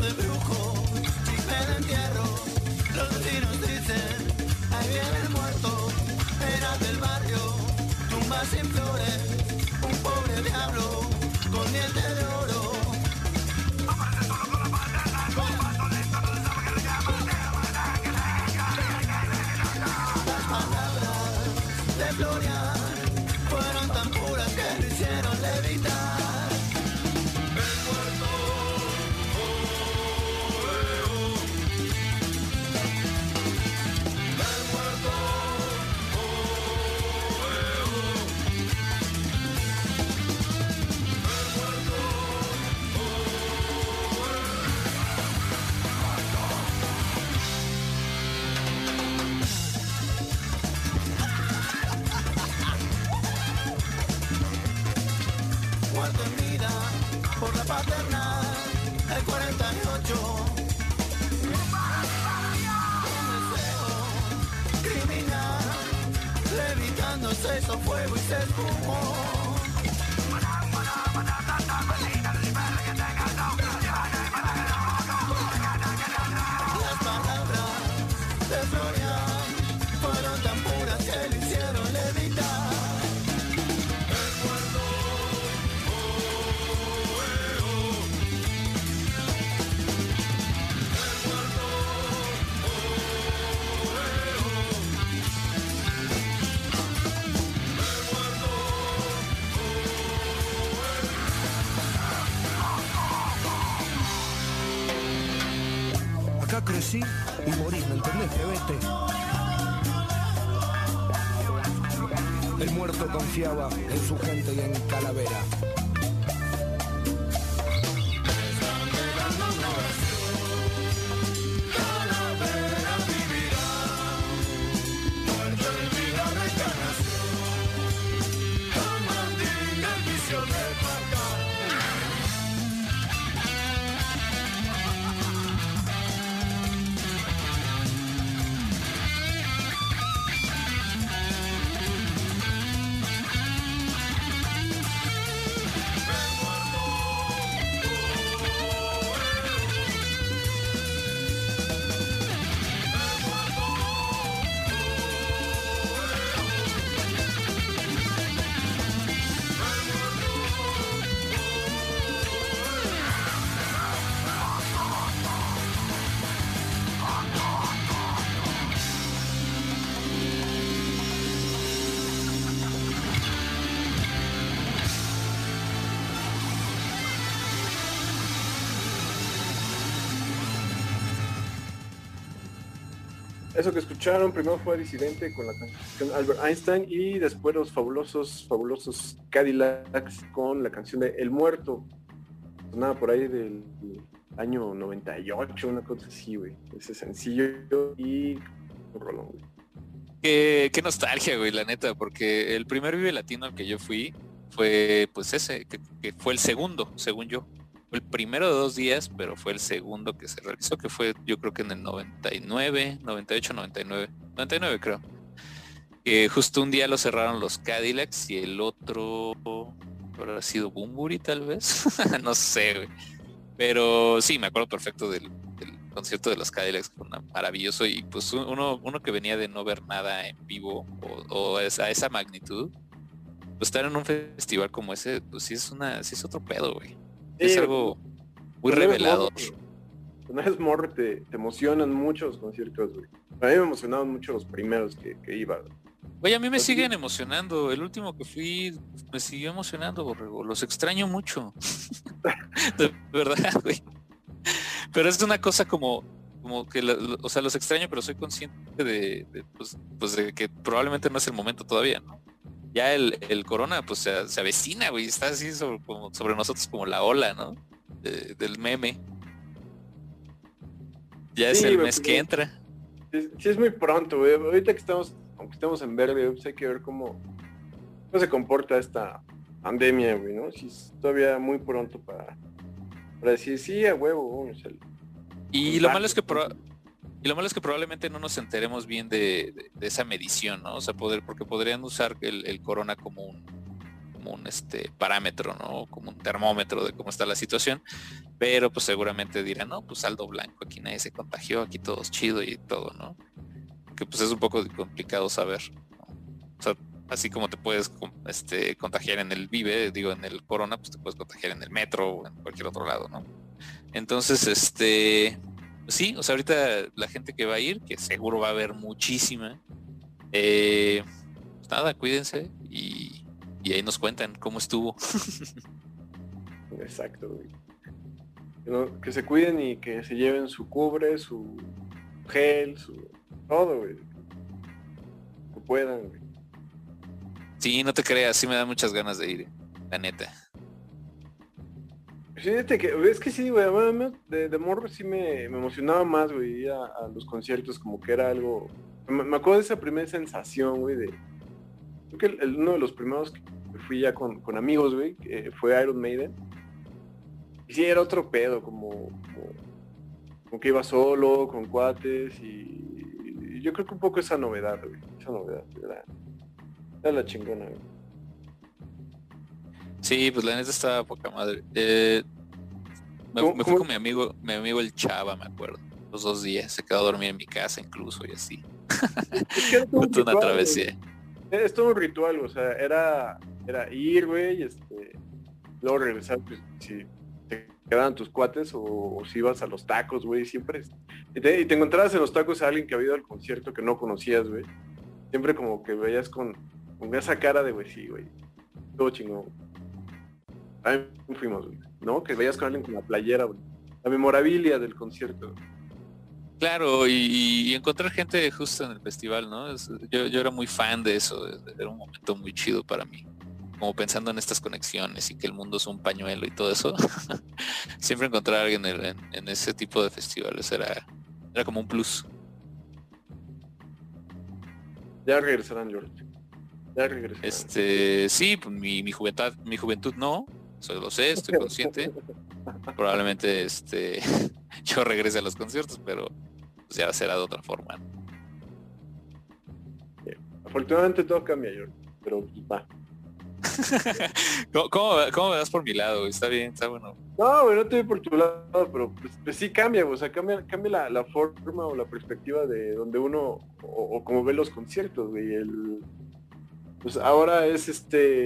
de brujo, chisme de entierro. Los vecinos dicen, ahí viene el muerto. Era del barrio, tumba sin flores. Un pobre diablo con dientes de oro. Las palabras de Florian fueron tan puras que lo hicieron levitar. El muerto, el muerto, muerto en vida por la paternal, el 48. Un deseo criminal, levitando se hizo fuego y se esfumó. Las palabras de Florian fueron tan puras que le hicieron levitar. Acá crecí y morí, ¿me entendés, Pebete? El muerto confiaba en su gente y en Calavera. Eso que escucharon primero fue Disidente con la canción Albert Einstein y después los fabulosos Cadillacs con la canción de El Muerto. Sonaba por ahí del año 98, una cosa así, güey. Ese sencillo y un rolón, güey. Qué nostalgia, güey, la neta, porque el primer Vive Latino al que yo fui fue pues ese, que fue el segundo, según yo. Fue el primero de 2 días, pero fue el segundo que se realizó, que fue yo creo que en el 99, 98, 99 creo. Que justo un día lo cerraron los Cadillacs y el otro habrá sido Bunbury tal vez, no sé, güey. Pero sí, me acuerdo perfecto del concierto de los Cadillacs, fue maravilloso y pues uno que venía de no ver nada en vivo o a esa magnitud, pues estar en un festival como ese, pues sí es otro pedo, güey. Es algo muy revelador. Cuando eres morro te emocionan mucho los conciertos, güey. A mí me emocionaban mucho los primeros que iba. Oye, a mí me siguen emocionando. El último que fui me siguió emocionando, Borrego. Los extraño mucho. De verdad, güey. Pero es una cosa como que, o sea, los extraño, pero soy consciente de que probablemente no es el momento todavía, ¿no? Ya el corona pues se avecina, güey, está así sobre nosotros como la ola, ¿no? Del meme. Ya es el mes que entra. Sí, es muy pronto, güey. Ahorita que aunque estamos en verde, pues hay que ver cómo se comporta esta pandemia, güey, ¿no? Si es todavía muy pronto para decir, sí, a huevo, vamos a y lo malo es que probablemente no nos enteremos bien de esa medición, ¿no? O sea, porque podrían usar el corona como un parámetro, ¿no? Como un termómetro de cómo está la situación. Pero pues seguramente dirán, no, pues saldo blanco, aquí nadie se contagió, aquí todo es chido y todo, ¿no? Que pues es un poco complicado saber, ¿no? O sea, así como te puedes contagiar en el Vive, digo, en el Corona, pues te puedes contagiar en el metro o en cualquier otro lado, ¿no? Entonces, sí, o sea, ahorita la gente que va a ir, que seguro va a haber muchísima, pues nada, cuídense y ahí nos cuentan cómo estuvo. Exacto, güey. Que se cuiden y que se lleven su cubre, su gel, su todo, güey. Que puedan, güey. Sí, no te creas, sí me da muchas ganas de ir, la neta. Fíjate que, es que sí, güey, de morro sí me emocionaba más, güey, ir a los conciertos, como que era algo... Me acuerdo de esa primera sensación, güey, de... Creo que uno de los primeros que fui ya con amigos, güey, que fue Iron Maiden. Y sí, era otro pedo, como que iba solo, con cuates, y yo creo que un poco esa novedad, güey, era la chingona, güey. Sí, pues la neta estaba poca madre. Me fui con mi amigo el Chava, me acuerdo, los 2 días, se quedó a dormir en mi casa incluso y así. Es que era todo un Fue una ritual, travesía. güey. Es todo un ritual, o sea, era ir, güey, luego regresar, pues, si te quedaban tus cuates o si ibas a los tacos, güey, siempre. Y te encontrabas en los tacos a alguien que había ido al concierto que no conocías, güey. Siempre como que veías con esa cara de, güey, sí, güey, todo chingón. Ahí fuimos, güey, ¿no? Que veías con alguien con la playera, güey. La memorabilia del concierto. Claro, y encontrar gente justo en el festival, ¿no? Yo era muy fan de eso, era un momento muy chido para mí. Como pensando en estas conexiones y que el mundo es un pañuelo y todo eso. Siempre encontrar a alguien en ese tipo de festivales era como un plus. Ya regresarán, George. Ya regresarán. Sí, pues mi juventud no, eso lo sé, estoy consciente. Probablemente yo regrese a los conciertos, pero pues ya será de otra forma. Afortunadamente todo cambia, George, pero va. ¿Cómo me das por mi lado? Está bien, está bueno. No, güey, no te voy por tu lado, pero pues sí cambia, o sea, cambia la forma o la perspectiva de donde uno o como ve los conciertos, güey. Pues ahora es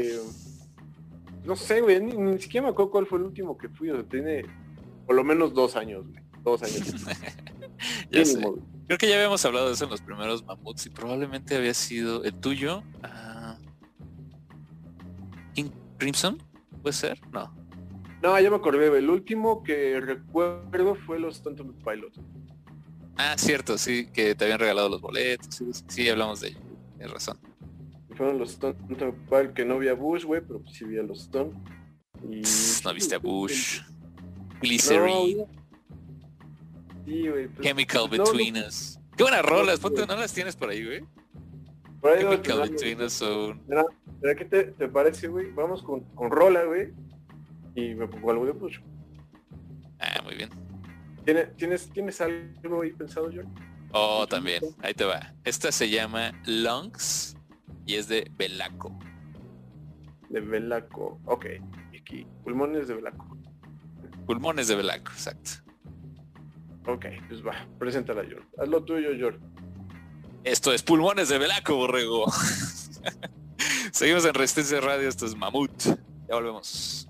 no sé, güey, ni siquiera me acuerdo cuál fue el último que fui, o sea, tiene por lo menos 2 años, güey. 2 años. Ya sé. Creo que ya habíamos hablado de eso en los primeros mamuts y probablemente había sido el tuyo. King Crimson, ¿puede ser? No, ya me acordé, güey. El último que recuerdo fue los Stone Temple Pilots. Ah, cierto, sí, que te habían regalado los boletos. Sí, hablamos de ello. Tienes razón. Fueron los Stone Temple Pilots, que no vi a Bush, güey, pero sí vi a los Stone. Y... No viste a Bush. Glycerin. No, sí, güey. Pues, Chemical Between Us. Qué buenas rolas, ponte, ¿no las tienes por ahí, güey? Por ahí Chemical Between Us son... Mira, ¿qué te parece, güey? Vamos con rola, güey. Y me pongo algo de Bush. Ah, muy bien. ¿Tienes algo ahí pensado, George? Oh, también. Ahí te va. Esta se llama Lungs y es de Belaco. De Belaco. Ok. Aquí. Pulmones de Belaco. Pulmones de Belaco, exacto. Ok, pues va. Preséntala, George. Haz lo tuyo, George. Esto es Pulmones de Belaco, borrego. Seguimos en Resistencia Radio, esto es Mamut. Ya volvemos.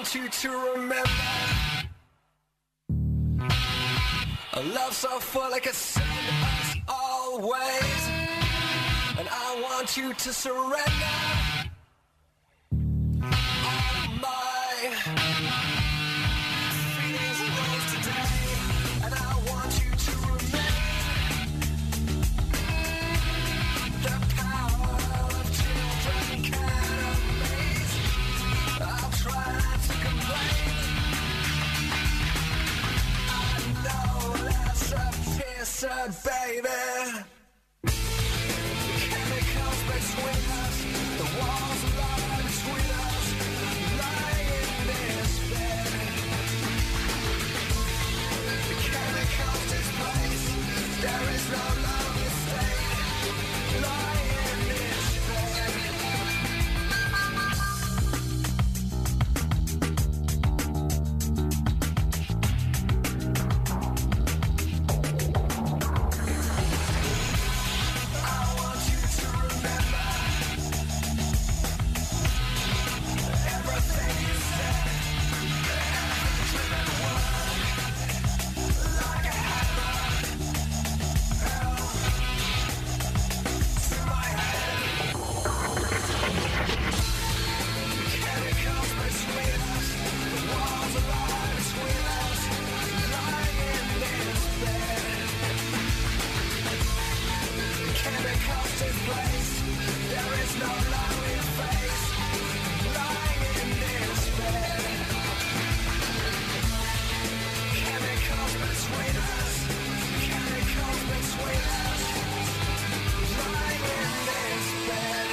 want you to remember a love so full like a send us always. And I want you to surrender all my feelings rose today. And I want you to remember the power of children can amaze. I'll try not to complain. I know that's a kiss, baby. Between us, the walls lie between us, lying in this bed. The chemicals displace, there is no longer state, lying in this bed. I want you to remember everything you said. Driven word like a hammer to my head. Chemicals between us, the walls lie between us, lying in this bed. Chemicals displaced, there is no lonely face, lying in this bed. Chemicals between us, chemicals between us, lying in this bed.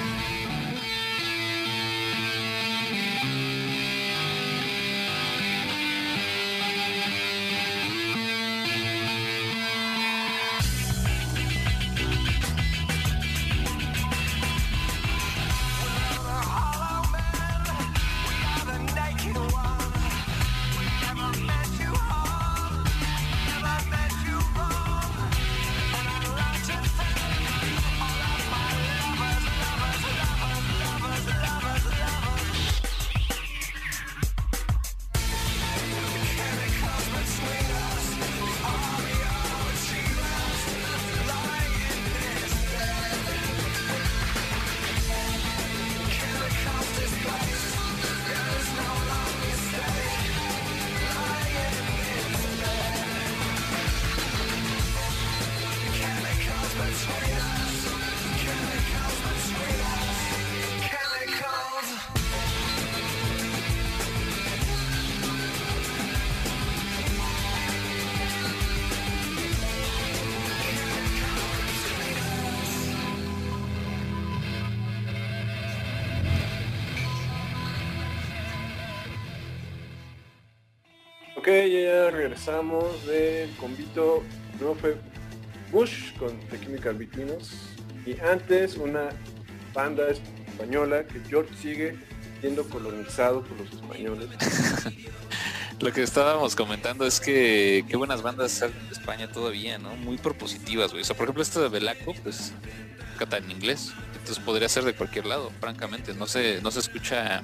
Ok, ya regresamos del convito. No fue Bush con The Chemical Between. Y antes una banda española que George sigue siendo colonizado por los españoles. Lo que estábamos comentando es que qué buenas bandas salen de España todavía, ¿no? Muy propositivas, güey. O sea, por ejemplo, esta de Belaco, pues canta en inglés. Entonces podría ser de cualquier lado, francamente. No se escucha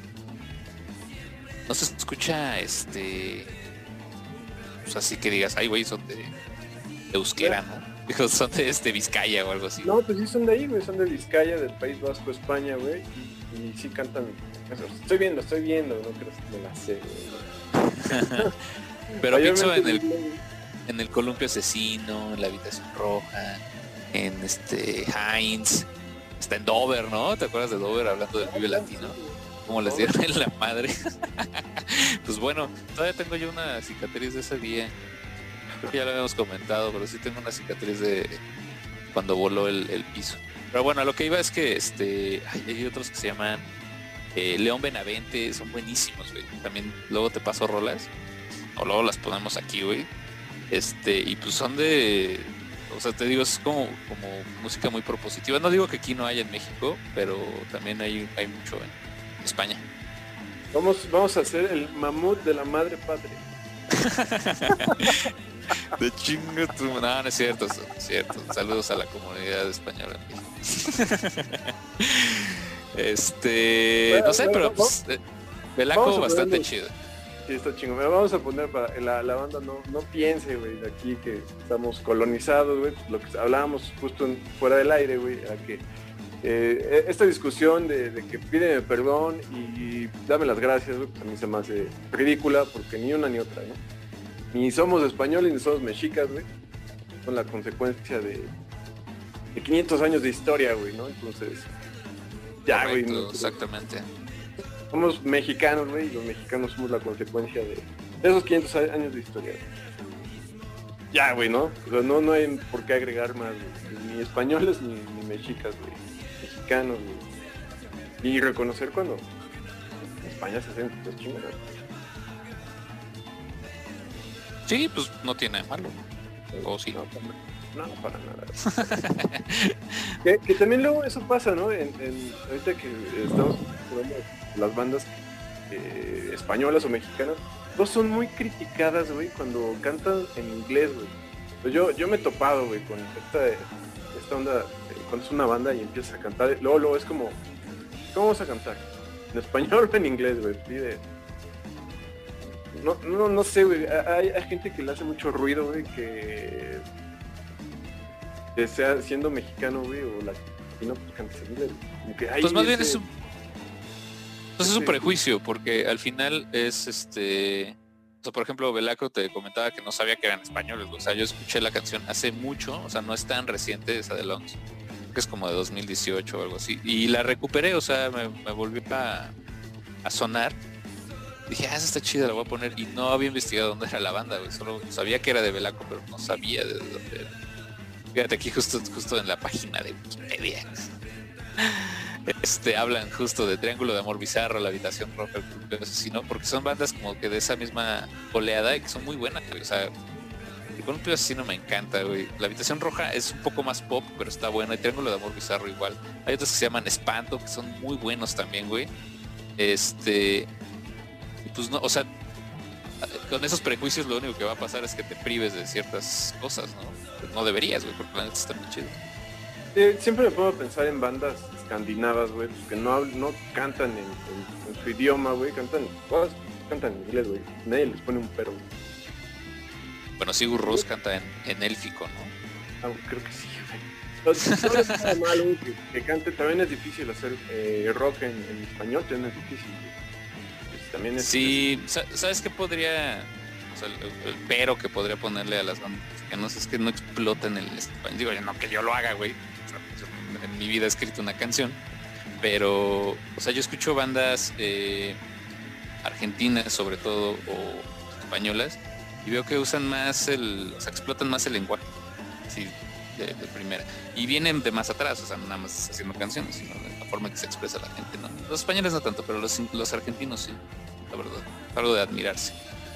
pues así que digas, ay güey, son de euskera, ¿no? Dijo, son de Vizcaya o algo así. No, pues sí son de ahí, güey, son de Vizcaya, del País Vasco, España, güey. Y sí cantan. Estoy viendo, no crees que me la sé, güey. Pero pienso en el Columpio Asesino, en La Habitación Roja, en Heinz, está en Dover, ¿no? ¿Te acuerdas de Dover hablando del Vive Latino? Como les dieron en la madre. Pues bueno, todavía tengo yo una cicatriz de ese día. Creo que ya lo habíamos comentado, pero sí tengo una cicatriz de cuando voló el piso. Pero bueno, a lo que iba es que hay otros que se llaman León Benavente, son buenísimos, güey. También luego te paso rolas, o luego las ponemos aquí, güey. Y pues son de, o sea, te digo, es como música muy propositiva. No digo que aquí no haya en México, pero también hay mucho en España. Vamos a hacer el mamut de la madre patria. De chingo tu... No, no es cierto, no es cierto. Saludos a la comunidad española. No sé, pero pues, Belaco bastante chido. Sí, está chingón. Vamos a poner para la banda no piense, güey, de aquí que estamos colonizados, güey. Lo que hablábamos justo fuera del aire, güey, a que esta discusión de que pídeme perdón y dame las gracias, güey, pues a mí se me hace ridícula porque ni una ni otra, ¿no? Ni somos españoles ni somos mexicas, güey. Son la consecuencia de 500 años de historia, güey, ¿no? Entonces, ya, güey. Correcto, exactamente. Somos mexicanos, güey, y los mexicanos somos la consecuencia de esos 500 años de historia. Ya, güey, ¿no? O sea, no hay por qué agregar más, güey. Ni españoles ni mexicas, güey. Mexicanos, güey. Y reconocer cuando en España se hacen cosas chingadas. Sí, pues no tiene malo. O sí. No, para nada. que también luego eso pasa, ¿no? Ahorita que estamos hablando de las bandas españolas o mexicanas, no son muy criticadas, güey, cuando cantan en inglés, güey. Pues yo me he topado, güey, con esta onda, cuando es una banda y empiezas a cantar, luego es como, ¿cómo vas a cantar? ¿En español o en inglés, güey? No sé, güey, hay gente que le hace mucho ruido, güey, que sea siendo mexicano, güey, o latino, pues cantes en inglés. Pues más bien es un prejuicio, porque al final es o sea, por ejemplo, Belaco te comentaba que no sabía que eran españoles, o sea, yo escuché la canción hace mucho, o sea, no es tan reciente esa de Lons, que es como de 2018 o algo así, y la recuperé, o sea, me volvió a sonar. Dije, esa está chida, la voy a poner, y no había investigado dónde era la banda, güey, solo sabía que era de Belaco, pero no sabía de dónde era. Fíjate aquí justo en la página de Wikipedia. Hablan justo de Triángulo de Amor Bizarro, La Habitación Roja, El Club Asesino, porque son bandas como que de esa misma oleada y que son muy buenas, güey. O sea, El Club Asesino me encanta, güey. La Habitación Roja es un poco más pop, pero está buena. Y Triángulo de Amor Bizarro igual. Hay otros que se llaman Espanto, que son muy buenos también, güey. Y pues no, o sea, con esos prejuicios lo único que va a pasar es que te prives de ciertas cosas, ¿no? Pues no deberías, güey, porque la neta está muy chido. Siempre me pongo a pensar en bandas escandinavas, güey, que no cantan en su idioma, güey, cantan en inglés, güey. Nadie les pone un pero, güey. Bueno, Sigur Rós canta en élfico, ¿no? Creo que sí, güey. No es nada malo, güey, que cante. También es difícil hacer rock en español, también es difícil, güey. Pues, también es... Sí, ¿sabes qué podría...? O sea, el pero que podría ponerle a las bandas que no sé, es que no explotan el español. Digo, no que yo lo haga, güey. O sea, en mi vida he escrito una canción, pero, o sea, yo escucho bandas argentinas sobre todo o españolas y veo que usan más o sea, explotan más el lenguaje, sí, de primera, y vienen de más atrás, o sea, no nada más haciendo canciones, sino de la forma que se expresa la gente, ¿no? Los españoles no tanto, pero los argentinos sí, la verdad, algo de admirarse.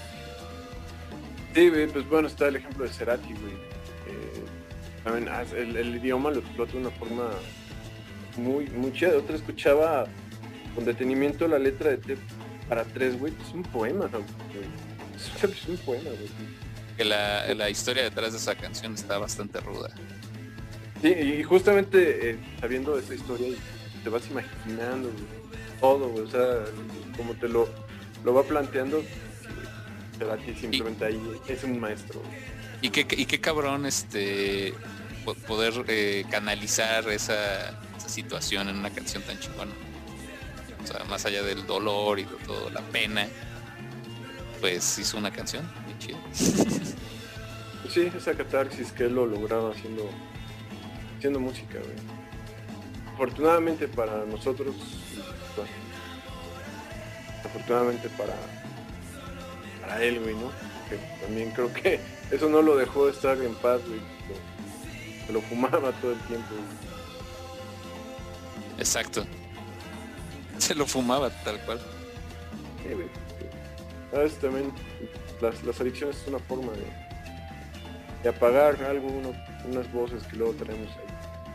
Sí, güey, pues bueno, está el ejemplo de Cerati, güey. También el idioma lo explota de una forma muy, muy chida. Otra escuchaba con detenimiento la letra de T para tres, güey. Es un poema, güey. Es un poema, güey. Que la historia detrás de esa canción está bastante ruda. Sí, y justamente sabiendo esa historia te vas imaginando, güey, todo, güey. O sea, como te lo va planteando, Cerati simplemente ahí es un maestro. Y qué cabrón poder canalizar esa situación en una canción tan chingona. O sea, más allá del dolor y de todo, la pena, pues hizo una canción muy chida. Sí, esa catarsis que él lo lograba haciendo música, güey. Afortunadamente para nosotros, bueno, afortunadamente para él, güey, ¿no? Que también creo que eso no lo dejó estar en paz, güey. Se lo fumaba todo el tiempo, güey. Exacto. Se lo fumaba tal cual. Sí, güey. Sabes, también las adicciones es una forma de apagar algo, unas voces que luego tenemos ahí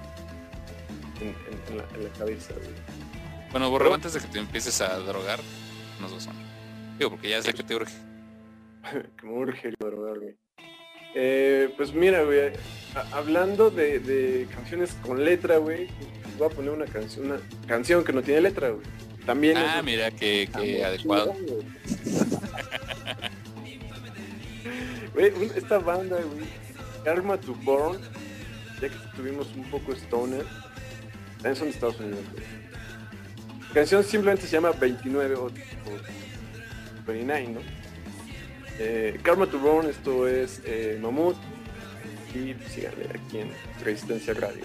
en la cabeza, güey. Bueno, Borrego, antes de que te empieces a drogar, nos vas a... Digo, porque ya sé que te urge. Que me urge drogarme. Pues mira, güey, hablando de canciones con letra, güey, voy a poner una canción que no tiene letra, güey. También mira qué adecuado. Güey, esta banda, güey, Karma to Burn, ya que estuvimos un poco stoner, también son de Estados Unidos, güey. La canción simplemente se llama 29 o 29, ¿no? Karma to Burn, esto es Mamut, y síganle aquí en Resistencia Radio.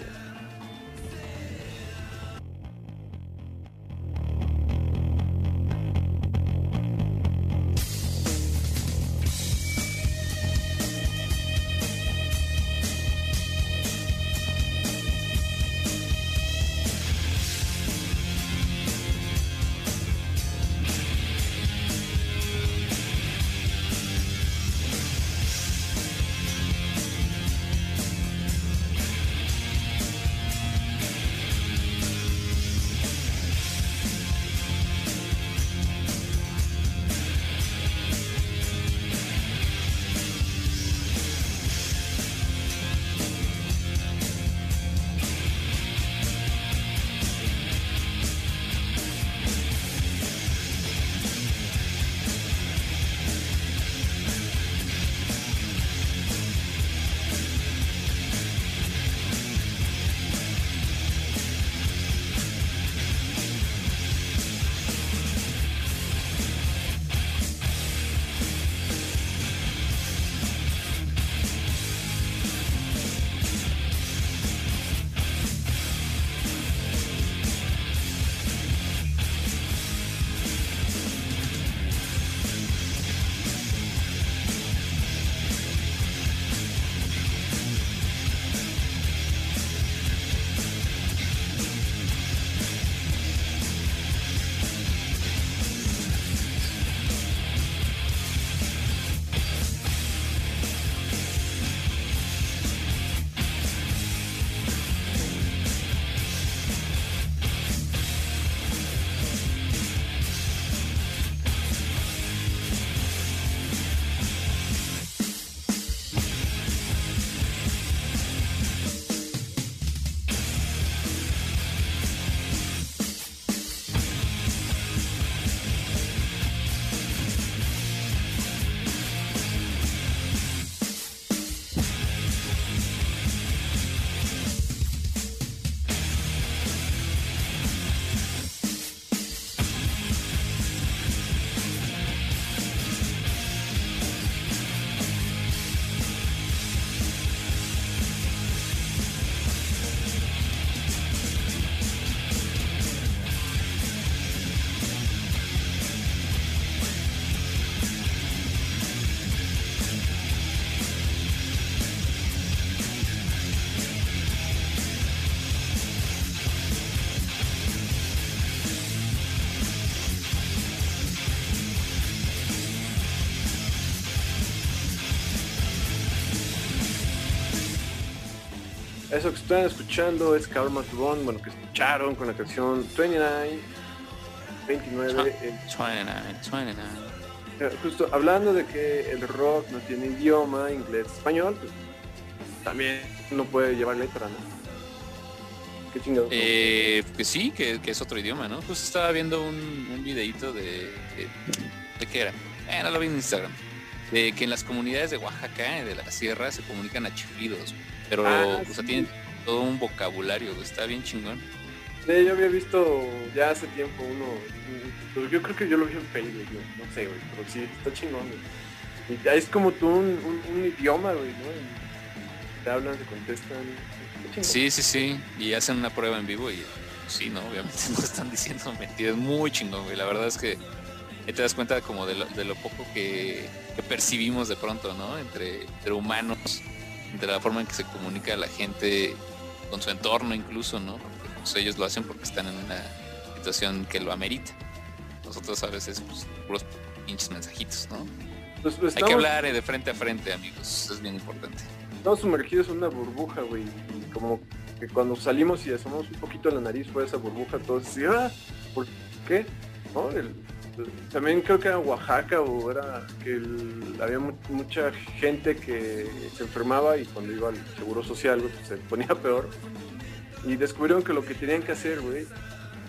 Eso que están escuchando es Karma to Burn, bueno, que escucharon con la canción 29. Justo hablando de que el rock no tiene idioma, inglés, español, pues también no puede llevar letra, ¿no? Qué chingado. Pues sí, que es otro idioma, ¿no? Justo estaba viendo un videito de qué era. No lo vi en Instagram. De que en las comunidades de Oaxaca, de la sierra, se comunican a chiflidos, pero o sea, tienen todo un vocabulario, está bien chingón. Sí, yo había visto ya hace tiempo uno, pues yo creo que yo lo vi en Facebook, no sé, güey, pero sí, está chingón, güey. Y ya es como tú un idioma, güey, ¿no? Y te hablan, te contestan. Sí, y hacen una prueba en vivo y sí, ¿no? Obviamente no están diciendo mentiras, muy chingón, güey. La verdad es que ahí te das cuenta como de lo poco que percibimos de pronto, ¿no? Entre humanos, entre la forma en que se comunica la gente con su entorno incluso, ¿no? Porque pues, ellos lo hacen porque están en una situación que lo amerita. Nosotros a veces, pues, puros pinches mensajitos, ¿no? Pues hay que hablar de frente a frente, amigos. Eso es bien importante. Estamos sumergidos en una burbuja, güey. Y como que cuando salimos y asomamos un poquito la nariz por esa burbuja, todos así, ¿por qué? ¿No? También creo que era Oaxaca o era que había mucha gente que se enfermaba y cuando iba al seguro social, güey, pues se ponía peor. Y descubrieron que lo que tenían que hacer, güey,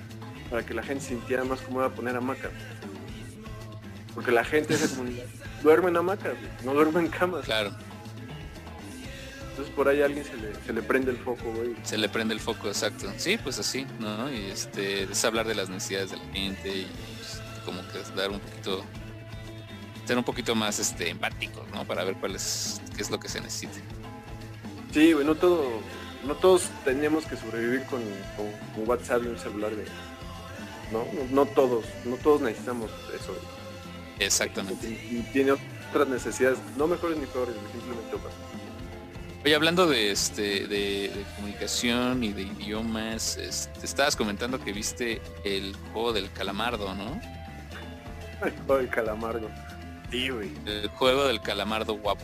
para que la gente se sintiera más cómoda poner hamacas. Porque la gente de esa comunidad duerme en hamacas, güey, no duerme en camas. Claro. Entonces por ahí a alguien se le prende el foco, güey. Se le prende el foco, exacto. Sí, pues así, ¿no? Y es hablar de las necesidades de la gente y pues, como que dar un poquito, ser un poquito más empáticos, ¿no? Para ver qué es lo que se necesita. Sí, güey, no todos tenemos que sobrevivir con WhatsApp y un celular, güey. No todos necesitamos eso, güey. Exactamente. Y tiene otras necesidades, no mejores ni peores, simplemente otras. Oye, hablando de comunicación y de idiomas, te estabas comentando que viste el juego del calamardo, ¿no? El juego del calamardo. Sí, güey. El juego del calamardo guapo.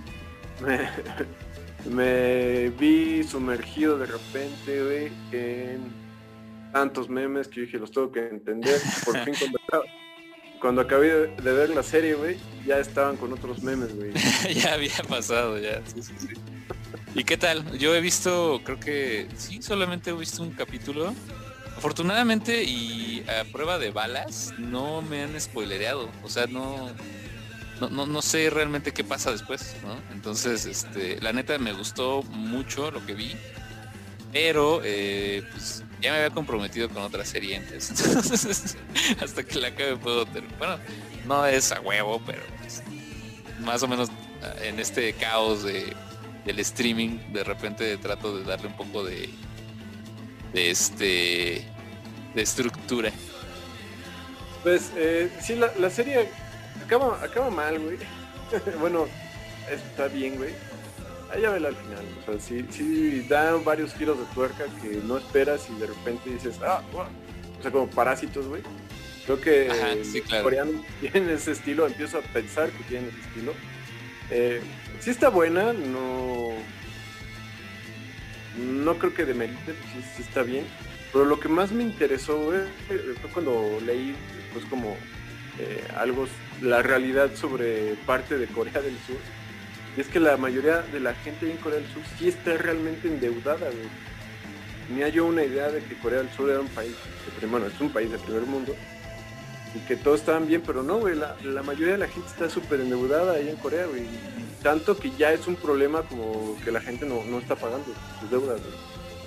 Me vi sumergido de repente, güey, en tantos memes que yo dije, los tengo que entender. Por fin cuando acabé de ver la serie, güey, ya estaban con otros memes, güey. Ya había pasado, ya. Sí. ¿Y qué tal? Yo he visto, creo que sí, solamente he visto un capítulo. Afortunadamente y a prueba de balas, no me han spoilereado. O sea, no sé realmente qué pasa después, ¿no? Entonces, la neta me gustó mucho lo que vi. Pero, pues, ya me había comprometido con otra serie antes. Entonces, hasta que la acabe puedo terminar. Bueno, no es a huevo, pero pues, más o menos en este caos del streaming, de repente trato de darle un poco de estructura. Pues, sí, la serie acaba mal, güey. Bueno, está bien, güey. Ya vela al final, o sea, sí da varios giros de tuerca que no esperas y de repente dices, wow. O sea, como Parásitos, güey. Creo que sí, claro. Los coreanos tienen ese estilo, empiezo a pensar que tienen ese estilo. Sí está buena, no creo que demerite, pues sí está bien. Pero lo que más me interesó, güey, fue cuando leí, pues como la realidad sobre parte de Corea del Sur. Y es que la mayoría de la gente en Corea del Sur sí está realmente endeudada, güey. Tenía yo una idea de que Corea del Sur era un país, es un país de primer mundo, y que todos estaban bien, pero no, güey, la mayoría de la gente está súper endeudada ahí en Corea, güey. Tanto que ya es un problema como que la gente no está pagando sus deudas, güey.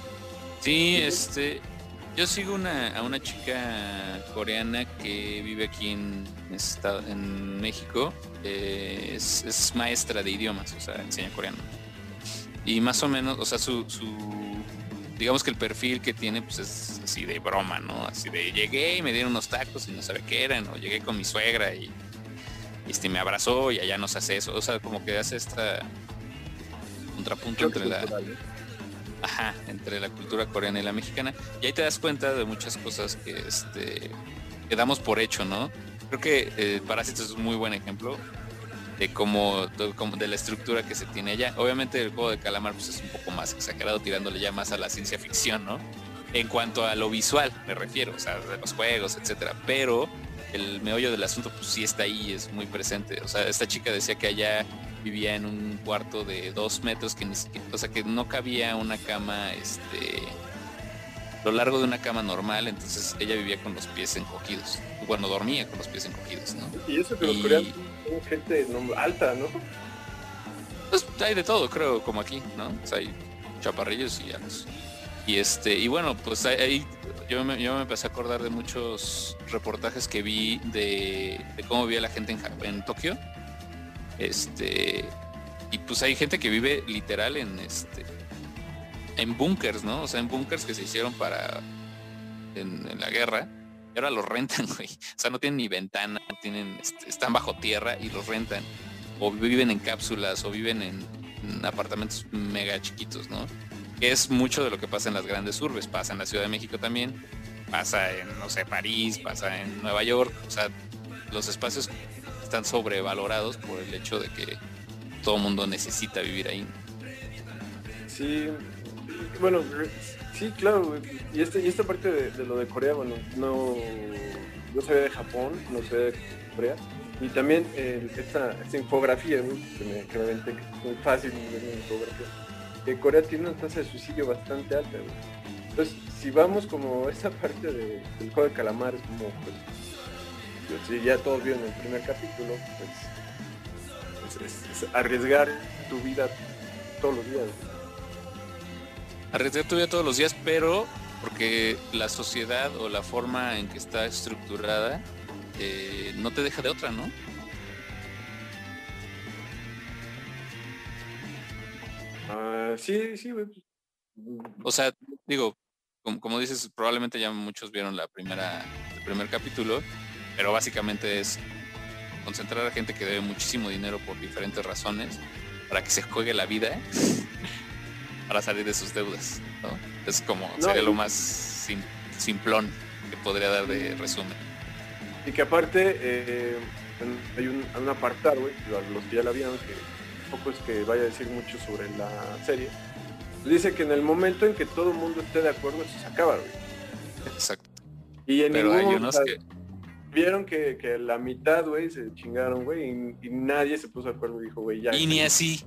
Sí, yo sigo a una chica coreana que vive aquí en México. Es maestra de idiomas, o sea, enseña coreano. Y más o menos, o sea, su digamos que el perfil que tiene, pues es así de broma, ¿no? Así de llegué y me dieron unos tacos y no sabe qué eran, o llegué con mi suegra y me abrazó y allá nos hace eso. O sea, como que hace esta contrapunto entre la cultura coreana y la mexicana, y ahí te das cuenta de muchas cosas que damos por hecho, ¿no? Creo que Parásitos es un muy buen ejemplo de cómo de la estructura que se tiene allá. Obviamente el juego de calamar pues es un poco más exagerado, tirándole ya más a la ciencia ficción, ¿no? En cuanto a lo visual me refiero, o sea, de los juegos, etcétera, pero el meollo del asunto pues sí está ahí, es muy presente. O sea, esta chica decía que allá vivía en un cuarto de 2 metros que que no cabía una cama lo largo de una cama normal, entonces ella vivía con los pies encogidos, bueno, dormía con los pies encogidos, ¿no? Y eso que los coreanos son gente alta, ¿no? Pues hay de todo, creo, como aquí, ¿no? O sea, hay chaparrillos y altos. Y bueno, pues ahí yo me empecé a acordar de muchos reportajes que vi de cómo vivía la gente en Tokio. Y pues hay gente que vive literal en búnkers, ¿no? O sea, en búnkers que se hicieron en la guerra, y ahora los rentan, güey. O sea, no tienen ni ventana, no tienen, están bajo tierra y los rentan. O viven en cápsulas, o viven en apartamentos mega chiquitos, ¿no? Que es mucho de lo que pasa en las grandes urbes. Pasa en la Ciudad de México también, pasa en, no sé, París, pasa en Nueva York. O sea, los espacios están sobrevalorados por el hecho de que todo el mundo necesita vivir ahí. Sí, bueno, sí, claro, y esta parte de lo de Corea, bueno, yo sabía de Japón, no sé de Corea, y también esta infografía, ¿no? que me aventé, que es muy fácil ver una infografía, que Corea tiene una tasa de suicidio bastante alta, ¿no? Entonces si vamos como esa parte del juego de calamar, es como, pues si ya todos vieron el primer capítulo, pues es arriesgar tu vida todos los días. Arriesgar tu vida todos los días, pero porque la sociedad o la forma en que está estructurada no te deja de otra, ¿no? Sí, güey. O sea, digo, como dices, probablemente ya muchos vieron el primer capítulo, pero básicamente es concentrar a gente que debe muchísimo dinero por diferentes razones para que se juegue la vida para salir de sus deudas, ¿no? Es como, sería lo más simplón que podría dar de resumen. Y que aparte hay un apartado, güey, los que ya la vieron, que tampoco es que vaya a decir mucho sobre la serie, dice que en el momento en que todo el mundo esté de acuerdo, eso se acaba, güey. Exacto. Y en pero hay unos que vieron que la mitad, güey, se chingaron, güey, y nadie se puso de acuerdo y dijo, güey, ya. Y ni así.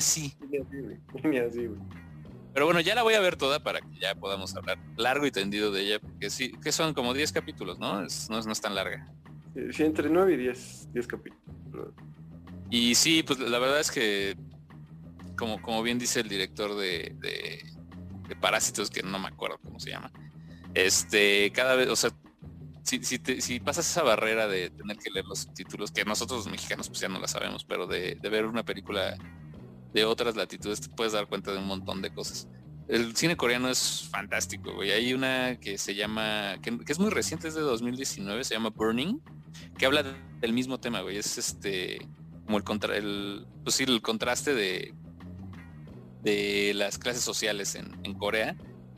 Güey. Pero bueno, ya la voy a ver toda para que ya podamos hablar largo y tendido de ella, porque sí, que son como 10 capítulos, ¿no? No es tan larga. Sí, entre 9 y 10 capítulos. Y sí, pues la verdad es que, como bien dice el director de Parásitos, que no me acuerdo cómo se llama, cada vez, o sea, si pasas esa barrera de tener que leer los subtítulos, que nosotros los mexicanos pues ya no la sabemos, pero de ver una película de otras latitudes te puedes dar cuenta de un montón de cosas. El cine coreano es fantástico, güey. Hay una que se llama, que es muy reciente, es de 2019, se llama Burning, que habla del mismo tema, güey. Es como el contraste de las clases sociales en Corea.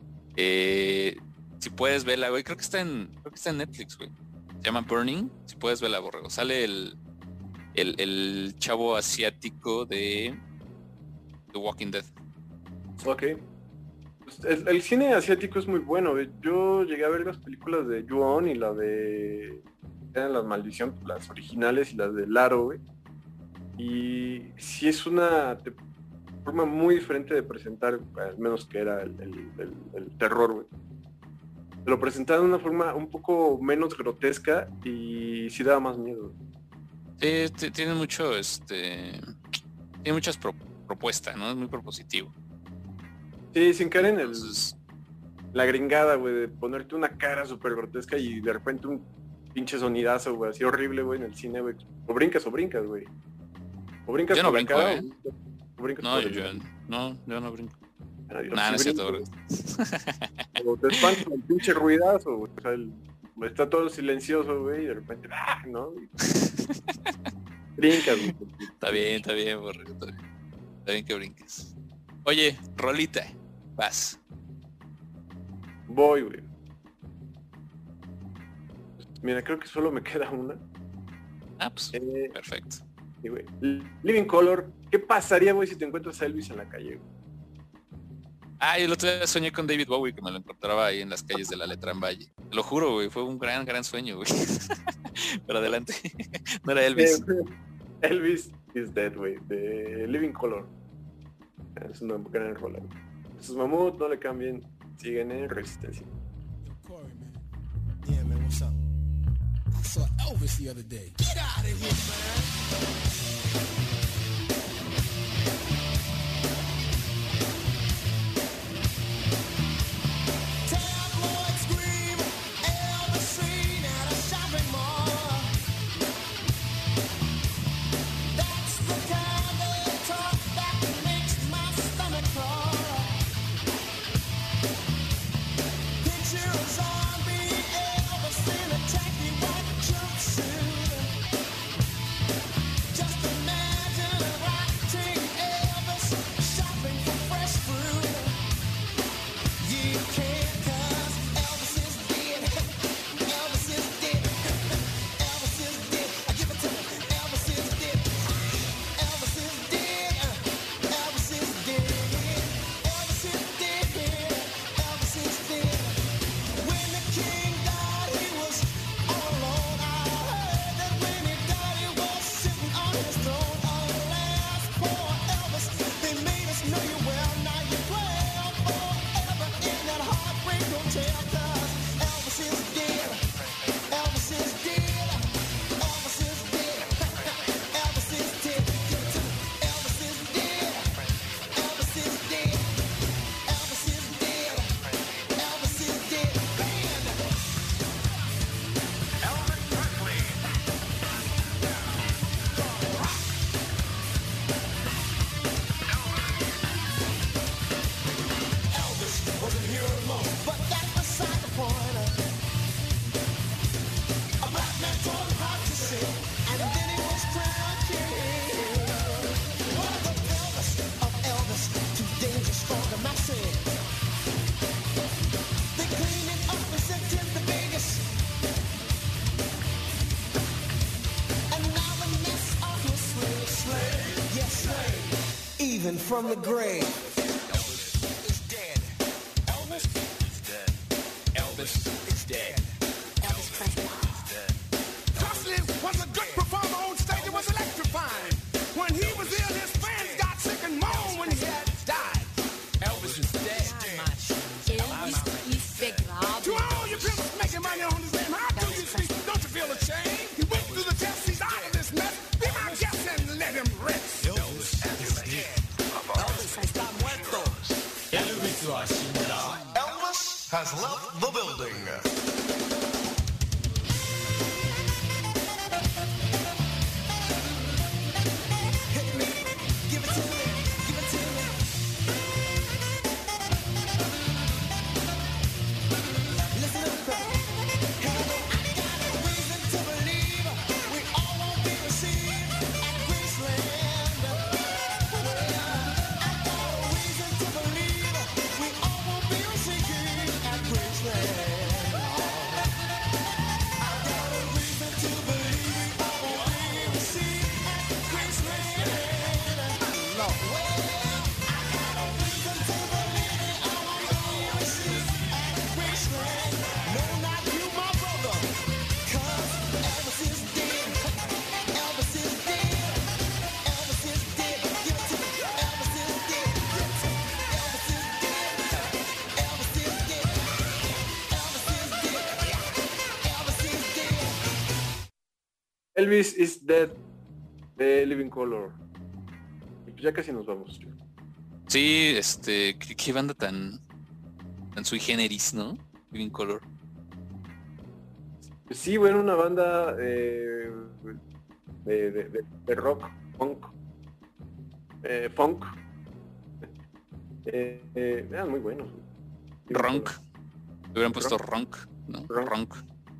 Si puedes verla, güey, creo que está en Netflix, güey. Se llama Burning, si puedes verla, borrego. Sale el chavo asiático de The Walking Dead. Ok. Pues el cine asiático es muy bueno, güey. Yo llegué a ver las películas de Ju-on y la de eran las Maldición, las originales, y las de Laro, güey. Y sí es una forma muy diferente de presentar, al menos que era el terror, güey. Lo presentaron de una forma un poco menos grotesca y sí daba más miedo. Sí, tiene mucho, tiene muchas propuestas, ¿no? Es muy propositivo. Sí, sin caer en la gringada, güey, de ponerte una cara súper grotesca y de repente un pinche sonidazo, güey, así horrible, güey, en el cine, güey. O brincas, güey. O brincas yo no brinco, o brincas no, yo no brinco. No es cierto, güey. O te espantas con el pinche ruidazo, güey. O sea, está todo silencioso, güey, y de repente, ¿no? Brincas, güey. Está bien, borrego, está bien. Está bien que brinques. Oye, rolita, vas. Voy, güey. Mira, creo que solo me queda una. Pues, perfecto. Sí, güey. Living Color, ¿qué pasaría, güey, si te encuentras a Elvis en la calle, güey? Yo el otro día soñé con David Bowie, que me lo encontraba ahí en las calles de la Letrán Valle. Te lo juro, güey, fue un gran sueño, güey. Pero adelante. No era Elvis. Elvis is Dead, güey, de Living Color. Es una gran rola, güey. Sus Mamut, no le cambien, siguen en Resistencia. Yeah, man, what's up? I saw Elvis the other day. Get out of here, man. breathing from the grave. Elvis is dead. Elvis is dead. Elvis is dead. Elvis Presley. Presley was a good performer on stage. It was electrifying. When he was ill, his fans got sick and moaned when he had died. Elvis is dead. To all you people making money on his name, how do you speak? Don't you feel ashamed? He went through the test, he's out of this mess. Be my guest and let him rest. Elvis is dead. Elvis está muerto. Elvis has left the building. Elvis is Dead de Living Color. Y pues ya casi nos vamos. Sí, qué banda tan sui generis, ¿no? Living Color. Pues sí, bueno, una banda de rock, funk. Eran muy buenos. Ronk. Le hubieran puesto ronk, ¿no? Ronk.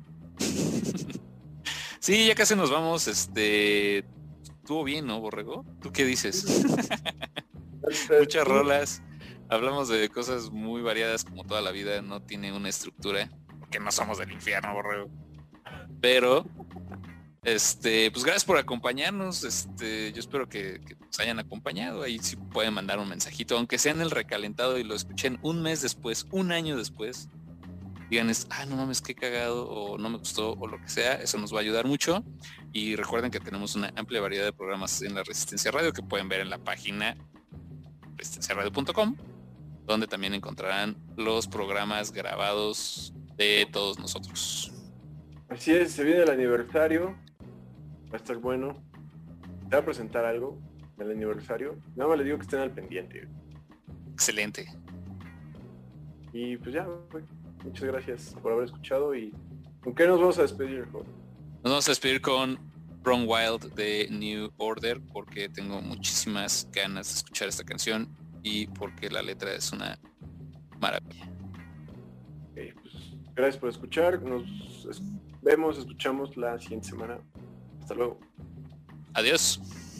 Sí, ya casi nos vamos. Estuvo bien, ¿no, Borrego? ¿Tú qué dices? Muchas rolas. Hablamos de cosas muy variadas, como toda la vida no tiene una estructura, porque no somos del infierno, Borrego. Pero, pues gracias por acompañarnos. Yo espero que nos hayan acompañado. Ahí sí pueden mandar un mensajito, aunque sea en el recalentado y lo escuchen un mes después, un año después. Digan, no mames, qué cagado, o no me gustó, o lo que sea. Eso nos va a ayudar mucho. Y recuerden que tenemos una amplia variedad de programas en la Resistencia Radio que pueden ver en la página resistenciaradio.com, donde también encontrarán los programas grabados de todos nosotros. Así es, se viene el aniversario. Va a estar bueno. ¿Te va a presentar algo del aniversario? Nada más les digo que estén al pendiente. Excelente. Y pues ya, güey. Muchas gracias por haber escuchado. ¿Y con qué nos vamos a despedir, joven? Nos vamos a despedir con Run Wild de New Order, porque tengo muchísimas ganas de escuchar esta canción y porque la letra es una maravilla. Okay, pues, gracias por escuchar. Nos vemos, escuchamos la siguiente semana. Hasta luego. Adiós.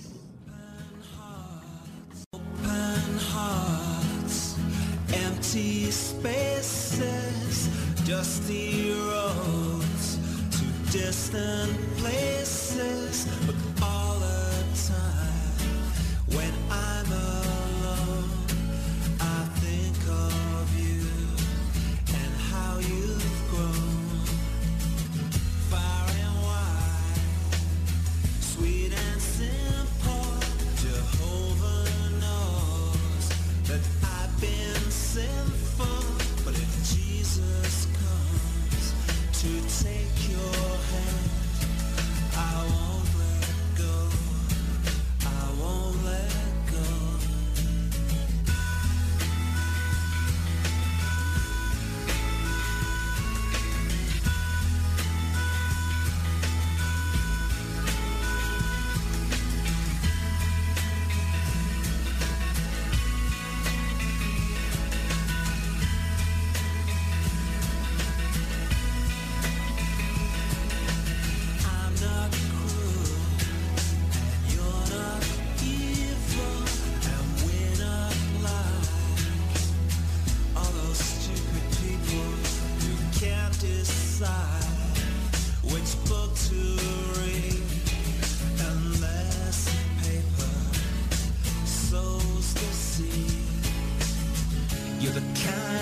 Empty spaces, dusty roads to distant places, but all the time when I'm alone, I think of you and how you've grown, far and wide, sweet and simple. Jehovah knows that I've been sinful, but if Jesus comes to take your hand, I won't let go.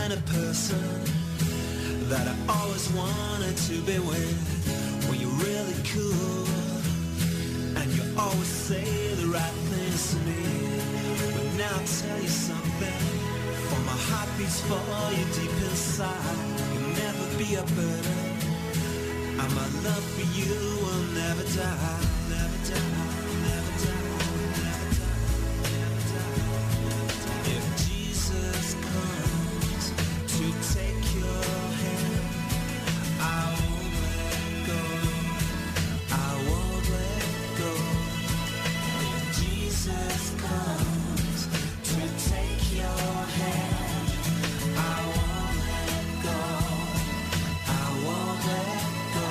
kind of person that I always wanted to be with. Well, you're really cool, and you always say the right things to me. But now I'll tell you something, for my heart beats for you deep inside. You'll never be a burden, and my love for you will never die, never die, never die, never die, never die. If Jesus comes to take your hand, I won't let go, I won't let go. If Jesus comes to take your hand, I won't let go, I won't let go.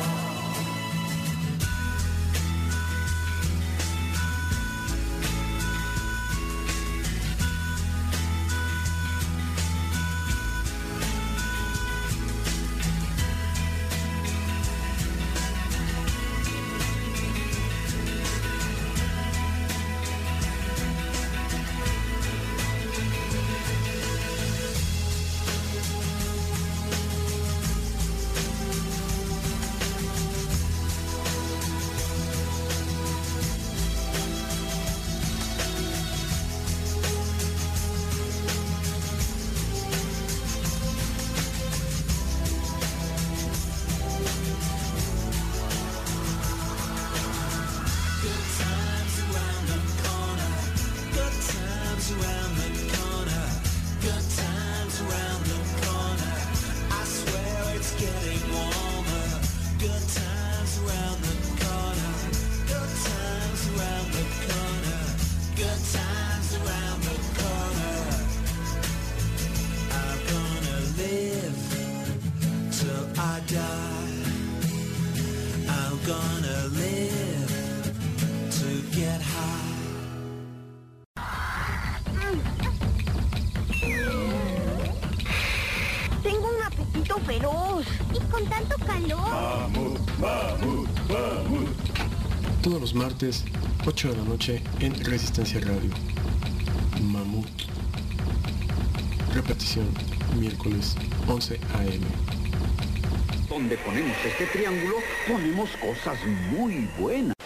Good times around the corner, good times around the corner, good times around the corner. I swear it's getting warmer. Good times around the corner, good times around the corner, good times around the corner. I'm gonna live till I die. I'm gonna live to get high. Tengo un apetito feroz. Y con tanto calor. Todos los martes, 8 de la noche en Resistencia Radio. Mamut. Repetición, miércoles 11 a.m. Donde ponemos este triángulo, ponemos cosas muy buenas.